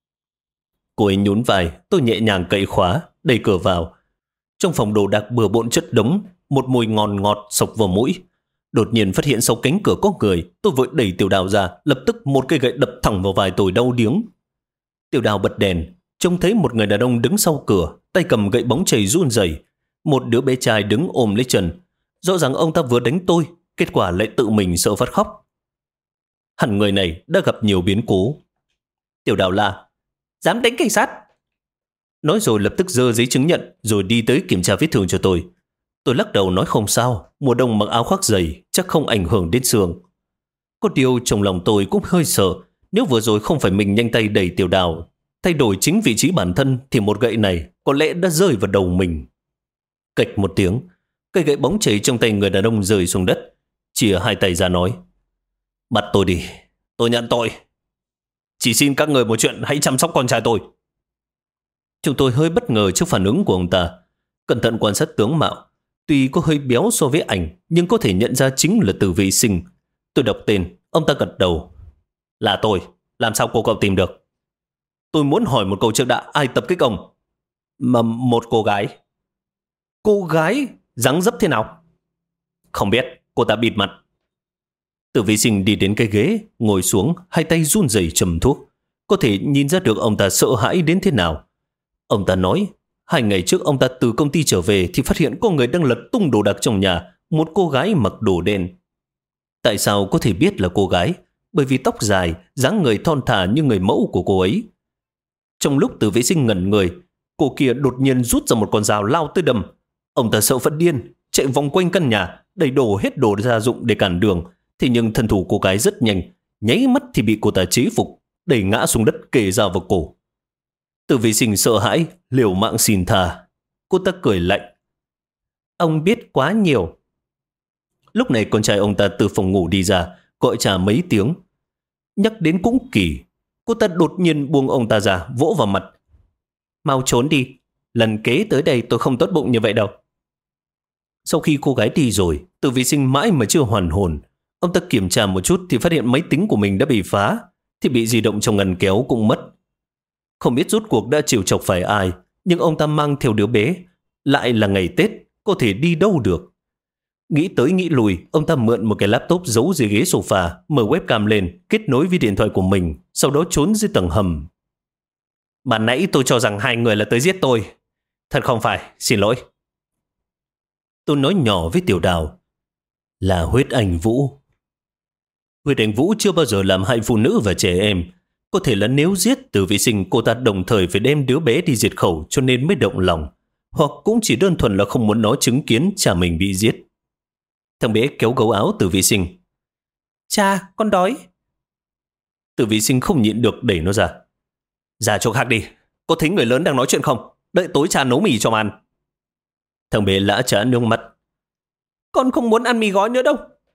Cô ấy nhún vai, tôi nhẹ nhàng cậy khóa, đẩy cửa vào. Trong phòng đồ đạc bừa bộn chất đống, một mùi ngon ngọt sộc vào mũi. Đột nhiên phát hiện sau cánh cửa có người, tôi vội đẩy Tiểu Đào ra, lập tức một cây gậy đập thẳng vào vai tôi đau điếng. Tiểu Đào bật đèn, trông thấy một người đàn ông đứng sau cửa, tay cầm gậy bóng chày run rẩy. Một đứa bé trai đứng ôm lấy chân. Rõ ràng ông ta vừa đánh tôi, kết quả lại tự mình sợ phát khóc. Hẳn người này đã gặp nhiều biến cố. Tiểu Đào la: "Dám đánh cảnh sát?" Nói rồi lập tức giơ giấy chứng nhận rồi đi tới kiểm tra vết thương cho tôi. Tôi lắc đầu nói không sao, mùa đông mặc áo khoác dày chắc không ảnh hưởng đến xương. Có điều trong lòng tôi cũng hơi sợ, nếu vừa rồi không phải mình nhanh tay đẩy Tiểu Đào thay đổi chính vị trí bản thân thì một gậy này có lẽ đã rơi vào đầu mình. Cạch một tiếng, cây gậy bóng chảy trong tay người đàn ông rơi xuống đất, chìa hai tay ra nói: "Bắt tôi đi, tôi nhận tội. Chỉ xin các người một chuyện, hãy chăm sóc con trai tôi." Chúng tôi hơi bất ngờ trước phản ứng của ông ta. Cẩn thận quan sát tướng mạo, tuy có hơi béo so với ảnh, nhưng có thể nhận ra chính là Từ Vi Sinh. Tôi đọc tên, ông ta gật đầu: "Là tôi, làm sao cô cậu tìm được?" "Tôi muốn hỏi một câu trước đã, ai tập kích ông?" "Mà một cô gái." "Cô gái? Dáng dấp thế nào?" "Không biết, cô ta bịt mặt." Từ Vi Sinh đi đến cái ghế, ngồi xuống, hai tay run rẩy châm thuốc. Có thể nhìn ra được ông ta sợ hãi đến thế nào. Ông ta nói, 2 ngày trước ông ta từ công ty trở về thì phát hiện có người đang lật tung đồ đạc trong nhà, một cô gái mặc đồ đen. Tại sao có thể biết là cô gái? Bởi vì tóc dài, dáng người thon thả như người mẫu của cô ấy. Trong lúc Từ Vi Sinh ngẩn người, cô kia đột nhiên rút ra một con dao lao tới đâm. Ông ta sợ phát điên, chạy vòng quanh căn nhà, đẩy đổ hết đồ gia dụng để cản đường. Thế nhưng thân thủ cô gái rất nhanh, nháy mắt thì bị cô ta chế phục, đẩy ngã xuống đất kề dao vào cổ. Từ Vi Sinh sợ hãi, liều mạng xin tha. Cô ta cười lạnh: "Ông biết quá nhiều." Lúc này con trai ông ta từ phòng ngủ đi ra, gọi trả mấy tiếng. Nhắc đến cũng kỳ, cô ta đột nhiên buông ông ta ra, vỗ vào mặt: "Mau trốn đi, lần kế tới đây tôi không tốt bụng như vậy đâu." Sau khi cô gái đi rồi, Từ Vi Sinh mãi mà chưa hoàn hồn. Ông ta kiểm tra một chút thì phát hiện máy tính của mình đã bị phá, thì bị di động trong ngăn kéo cũng mất. Không biết rốt cuộc đã chịu chọc phải ai, nhưng ông ta mang theo đứa bé, lại là ngày Tết, có thể đi đâu được. Nghĩ tới nghĩ lùi, ông ta mượn một cái laptop giấu dưới ghế sofa, mở webcam lên, kết nối với điện thoại của mình, sau đó trốn dưới tầng hầm. "Ban nãy tôi cho rằng 2 người là tới giết tôi. Thật không phải, xin lỗi." Tôi nói nhỏ với Tiểu Đào: "Là Huyết Ảnh Vũ." Huyết Ảnh Vũ chưa bao giờ làm hại phụ nữ và trẻ em. Có thể là nếu giết Từ Vi Sinh, cô ta đồng thời phải đem đứa bé đi diệt khẩu cho nên mới động lòng. Hoặc cũng chỉ đơn thuần là không muốn nó chứng kiến cha mình bị giết. Thằng bé kéo gấu áo Từ Vi Sinh: "Cha, con đói." Từ Vi Sinh không nhịn được đẩy nó ra: "Ra chỗ khác đi, có thấy người lớn đang nói chuyện không? Đợi tối cha nấu mì cho mà ăn." Thằng bé lã chã nước mắt: "Con không muốn ăn mì gói nữa đâu."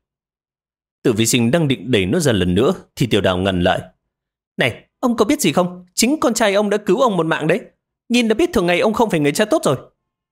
Từ Vi Sinh đang định đẩy nó ra lần nữa thì Tiểu Đào ngăn lại: "Này, ông có biết gì không? Chính con trai ông đã cứu ông một mạng đấy. Nhìn đã biết thường ngày ông không phải người cha tốt rồi."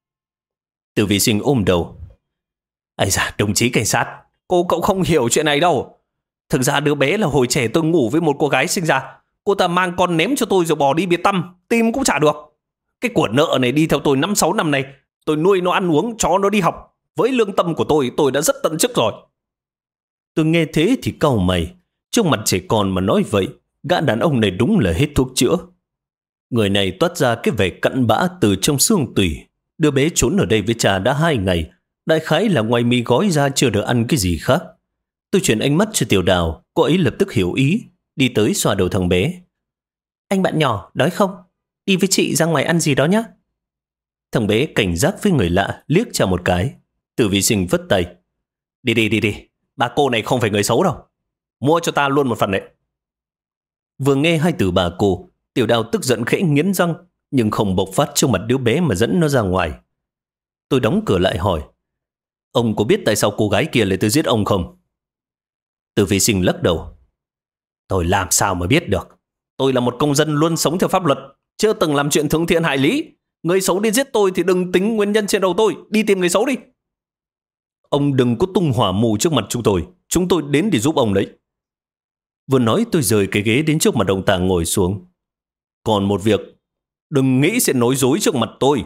Từ Vi Sinh ôm đầu: "Ây da, đồng chí cảnh sát, cô cậu không hiểu chuyện này đâu. Thực ra đứa bé là hồi trẻ tôi ngủ với một cô gái sinh ra. Cô ta mang con ném cho tôi rồi bỏ đi biệt tăm, tìm cũng chả được. Cái của nợ này đi theo tôi 5-6 năm này. Tôi nuôi nó ăn uống, cho nó đi học. Với lương tâm của tôi đã rất tận chức rồi." Tôi nghe thế thì cau mày. Trước mặt trẻ con mà nói vậy, gã đàn ông này đúng là hết thuốc chữa. Người này toát ra cái vẻ cặn bã từ trong xương tủy. Đứa bé trốn ở đây với cha đã 2 ngày. Đại khái là ngoài mì gói ra chưa được ăn cái gì khác. Tôi chuyển ánh mắt cho Tiểu Đào, cô ấy lập tức hiểu ý, đi tới xoa đầu thằng bé: "Anh bạn nhỏ, đói không? Đi với chị ra ngoài ăn gì đó nhé." Thằng bé cảnh giác với người lạ, liếc cha một cái. Tử Vi Sinh vứt tay. Đi đi đi đi, bà cô này không phải người xấu đâu. Mua cho ta luôn một phần đấy. Vừa nghe hai từ bà cô, Tiểu Đào tức giận khẽ nghiến răng, nhưng không bộc phát trước mặt đứa bé mà dẫn nó ra ngoài. Tôi đóng cửa lại hỏi, ông có biết tại sao cô gái kia lại tới giết ông không? Tử Vi Sinh lắc đầu. Tôi làm sao mà biết được. Tôi là một công dân luôn sống theo pháp luật, chưa từng làm chuyện thương thiện hại lý. Người xấu đi giết tôi thì đừng tính nguyên nhân trên đầu tôi. Đi tìm người xấu đi. Ông đừng có tung hỏa mù trước mặt chúng tôi đến để giúp ông đấy. Vừa nói tôi rời cái ghế đến trước mặt ông ta ngồi xuống. Còn một việc, đừng nghĩ sẽ nói dối trước mặt tôi.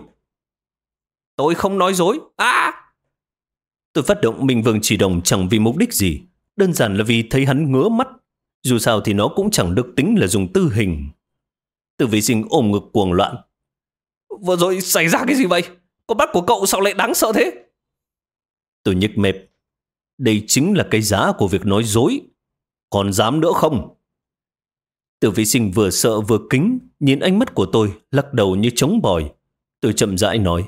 Tôi không nói dối. Tôi phát động Minh Vương Chỉ Đồng chẳng vì mục đích gì, đơn giản là vì thấy hắn ngứa mắt. Dù sao thì nó cũng chẳng được tính là dùng tư hình. Tử Vi Sinh ôm ngực cuồng loạn. Vừa rồi xảy ra cái gì vậy? Con mắt của cậu sao lại đáng sợ thế? Tôi nhếch mép. Đây chính là cái giá của việc nói dối. Còn dám nữa không? Tử Vi Sinh vừa sợ vừa kính, nhìn ánh mắt của tôi lắc đầu như trống bòi. Tôi chậm rãi nói.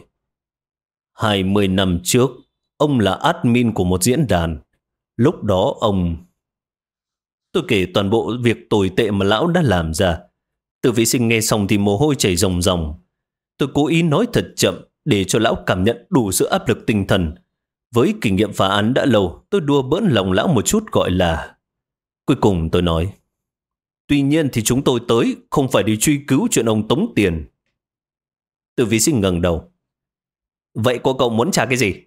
20 năm trước, ông là admin của một diễn đàn. Lúc đó ông... Tôi kể toàn bộ việc tồi tệ mà lão đã làm ra. Tử Vi Sinh nghe xong thì mồ hôi chảy ròng ròng. Tôi cố ý nói thật chậm để cho lão cảm nhận đủ sự áp lực tinh thần. Với kinh nghiệm phá án đã lâu, tôi đùa bỡn lòng lão một chút gọi là... Cuối cùng tôi nói, tuy nhiên thì chúng tôi tới không phải đi truy cứu chuyện ông tống tiền. Tử Vi Sinh ngẩng đầu. Vậy cô cậu muốn trả cái gì?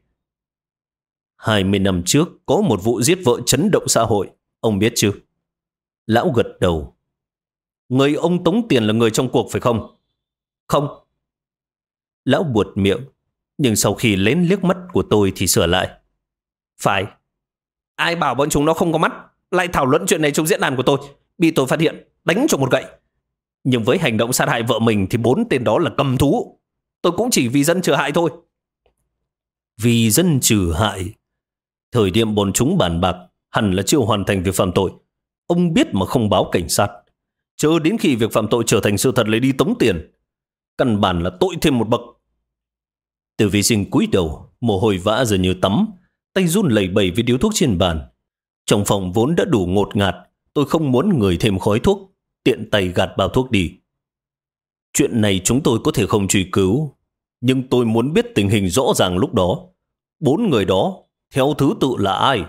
20 năm trước có một vụ giết vợ chấn động xã hội, ông biết chứ? Lão gật đầu. Người ông tống tiền là người trong cuộc phải không? Không. Lão buột miệng, nhưng sau khi lén liếc mắt của tôi thì sửa lại. Phải. Ai bảo bọn chúng nó không có mắt, lại thảo luận chuyện này trong diễn đàn của tôi. Bị tôi phát hiện, đánh cho một gậy. Nhưng với hành động sát hại vợ mình thì 4 tên đó là cầm thú. Tôi cũng chỉ vì dân trừ hại thôi. Vì dân trừ hại? Thời điểm bọn chúng bàn bạc hẳn là chưa hoàn thành việc phạm tội. Ông biết mà không báo cảnh sát. Chờ đến khi việc phạm tội trở thành sự thật lấy đi tống tiền. Căn bản là tội thêm một bậc. Tử Vi Sinh cúi đầu, mồ hôi vã ra như tắm, tay run lẩy bẩy với điếu thuốc trên bàn. Trong phòng vốn đã đủ ngột ngạt, tôi không muốn ngửi thêm khói thuốc, tiện tay gạt bao thuốc đi. Chuyện này chúng tôi có thể không truy cứu, nhưng tôi muốn biết tình hình rõ ràng lúc đó. 4 người đó, theo thứ tự là ai?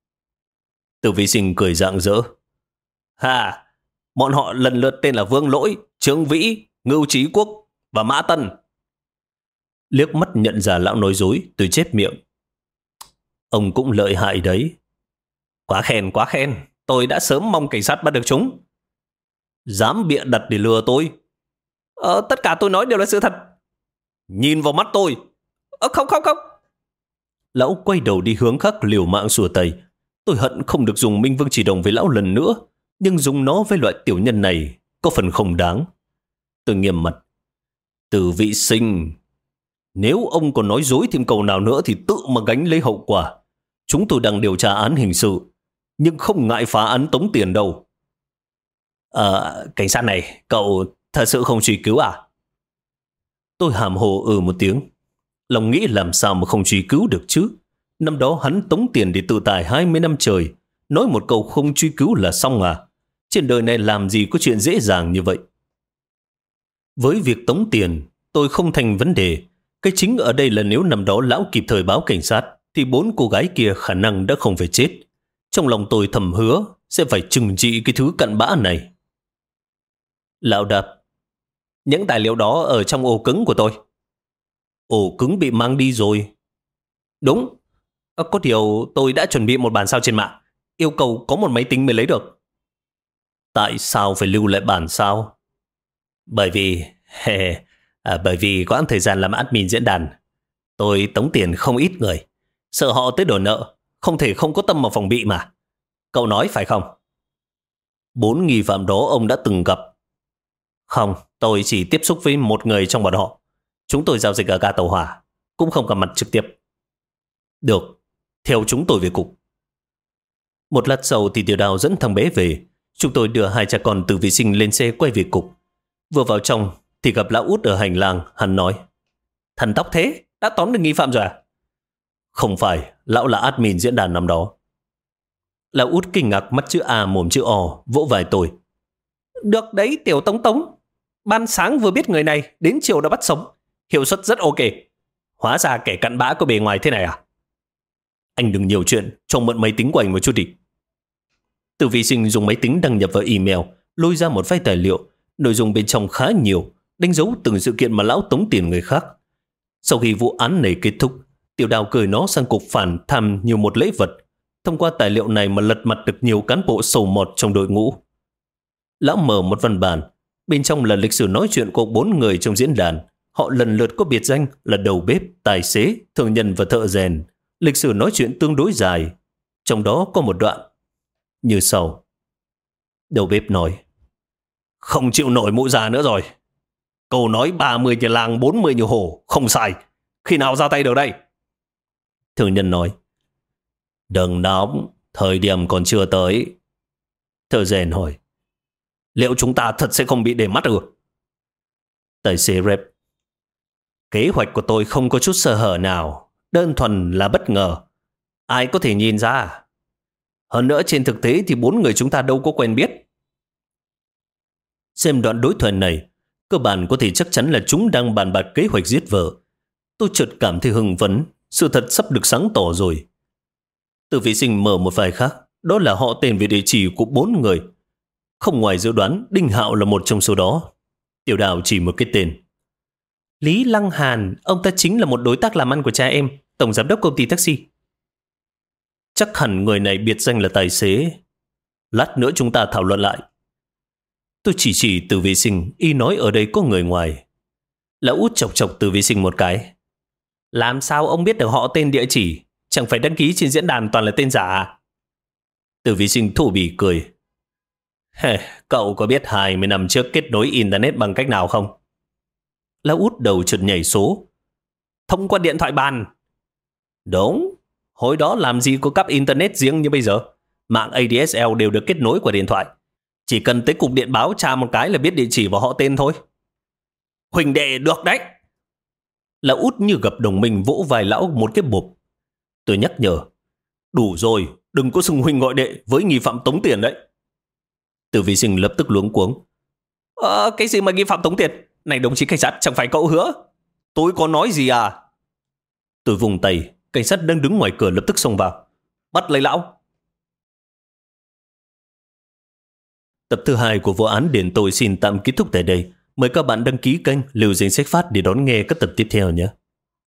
Tử Vi Sinh cười rạng rỡ. Bọn họ lần lượt tên là Vương Lỗi, Trương Vĩ, Ngưu Chí Quốc và Mã Tân. Liếc mắt nhận ra lão nói dối, tôi chép miệng. Ông cũng lợi hại đấy. Quá khen, tôi đã sớm mong cảnh sát bắt được chúng. Dám bịa đặt để lừa tôi? Tất cả tôi nói đều là sự thật. Nhìn vào mắt tôi. Không. Lão quay đầu đi hướng khác liều mạng xua tay. Tôi hận không được dùng Minh Vương Chỉ Đồng với lão lần nữa, nhưng dùng nó với loại tiểu nhân này có phần không đáng. Tôi nghiêm mặt. Tử Vi Sinh, nếu ông còn nói dối thêm câu nào nữa thì tự mà gánh lấy hậu quả. Chúng tôi đang điều tra án hình sự, nhưng không ngại phá án tống tiền đâu. Cảnh sát này, cậu thật sự không truy cứu à? Tôi hàm hồ một tiếng. Lòng nghĩ làm sao mà không truy cứu được chứ. Năm đó hắn tống tiền để tự tài 20 năm trời. Nói một câu không truy cứu là xong à? Trên đời này làm gì có chuyện dễ dàng như vậy? Với việc tống tiền, tôi không thành vấn đề. Cái chính ở đây là nếu năm đó lão kịp thời báo cảnh sát, thì 4 cô gái kia khả năng đã không phải chết. Trong lòng tôi thầm hứa sẽ phải trừng trị cái thứ cặn bã này. Lão đáp, những tài liệu đó ở trong ổ cứng của tôi. Ổ cứng bị mang đi rồi. Đúng. Có điều tôi đã chuẩn bị một bản sao trên mạng, yêu cầu có một máy tính mới lấy được. Tại sao phải lưu lại bản sao? Bởi vì quãng thời gian làm admin diễn đàn, tôi tống tiền không ít người, sợ họ tới đòi nợ, không thể không có tâm mà phòng bị mà. Cậu nói phải không? 4 nghi phạm đó ông đã từng gặp? Không, tôi chỉ tiếp xúc với một người trong bọn họ. Chúng tôi giao dịch ở ga tàu hỏa, cũng không gặp mặt trực tiếp. Được, theo chúng tôi về cục. Một lát sau thì Tiểu Đào dẫn thằng bé về. Chúng tôi đưa 2 cha con Tử Vi Sinh lên xe quay về cục. Vừa vào trong thì gặp lão út ở hành lang. Hắn nói, thần tốc thế, đã tóm được nghi phạm rồi à? Không phải, lão là admin diễn đàn năm đó. Lão út kinh ngạc, mắt chữ A mồm chữ O, vỗ vai tôi. Được đấy tiểu Tống Tống. Ban sáng vừa biết người này, đến chiều đã bắt sống. Hiệu suất rất ok. Hóa ra kẻ cặn bã có bề ngoài thế này à? Anh đừng nhiều chuyện, cho mượn máy tính của anh một chút đi. Từ Vi Sinh dùng máy tính đăng nhập vào email, lôi ra một file tài liệu. Nội dung bên trong khá nhiều, đánh dấu từng sự kiện mà lão tống tiền người khác. Sau khi vụ án này kết thúc, Tiểu Đào gửi nó sang cục phản tham như một lễ vật. Thông qua tài liệu này mà lật mặt được nhiều cán bộ sầu mọt trong đội ngũ. Lão mở một văn bản, bên trong là lịch sử nói chuyện của 4 người trong diễn đàn. Họ lần lượt có biệt danh là đầu bếp, tài xế, thương nhân và thợ rèn. Lịch sử nói chuyện tương đối dài, trong đó có một đoạn như sau. Đầu bếp nói: Không chịu nổi mụ già nữa rồi. Câu nói 30 như làng 40 như hổ, không sai. Khi nào ra tay được đây? Thương nhân nói: Đừng nóng, thời điểm còn chưa tới. Thợ rèn hỏi: Liệu chúng ta thật sẽ không bị để mắt ư? Tài xế rep: Kế hoạch của tôi không có chút sơ hở nào, đơn thuần là bất ngờ. Ai có thể nhìn ra? Hơn nữa trên thực tế thì 4 người chúng ta đâu có quen biết. Xem đoạn đối thoại này, cơ bản có thể chắc chắn là chúng đang bàn bạc kế hoạch giết vợ. Tôi chợt cảm thấy hưng phấn, sự thật sắp được sáng tỏ rồi. Từ Vi Sinh mở một file khác, đó là họ tên và địa chỉ của 4 người. Không ngoài dự đoán, Đinh Hạo là một trong số đó. Tiểu Đào chỉ một cái tên: Lý Lăng Hàn. Ông ta chính là một đối tác làm ăn của cha em, tổng giám đốc công ty taxi. Chắc hẳn người này biệt danh là tài xế. Lát nữa chúng ta thảo luận lại. Tôi chỉ Từ Vi Sinh, y nói ở đây có người ngoài. Lão út chọc chọc Từ Vi Sinh một cái. Làm sao ông biết được họ tên địa chỉ? Chẳng phải đăng ký trên diễn đàn toàn là tên giả à? Từ Vi Sinh thổ bỉ cười. Cậu có biết 20 năm trước kết nối Internet bằng cách nào không? Lão út đầu chợt nhảy số. Thông qua điện thoại bàn. Đúng, hồi đó làm gì có cáp Internet riêng như bây giờ. Mạng ADSL đều được kết nối qua điện thoại. Chỉ cần tới cục điện báo tra một cái là biết địa chỉ và họ tên thôi. Huỳnh đệ được đấy. Lão út như gặp đồng minh vỗ vai lão một cái bụp. Tôi nhắc nhở: Đủ rồi, đừng có xưng huynh gọi đệ với nghi phạm tống tiền đấy. Từ Vi Sinh lập tức luống cuống. Cái gì mà nghi phạm tống tiền? Này đồng chí cảnh sát, chẳng phải cậu hứa? Tôi có nói gì à? Tôi vùng tay, cảnh sát đang đứng ngoài cửa lập tức xông vào. Bắt lấy lão. Tập thứ 2 của vụ án Đền Tôi xin tạm kết thúc tại đây. Mời các bạn đăng ký kênh, lưu danh sách phát để đón nghe các tập tiếp theo nhé.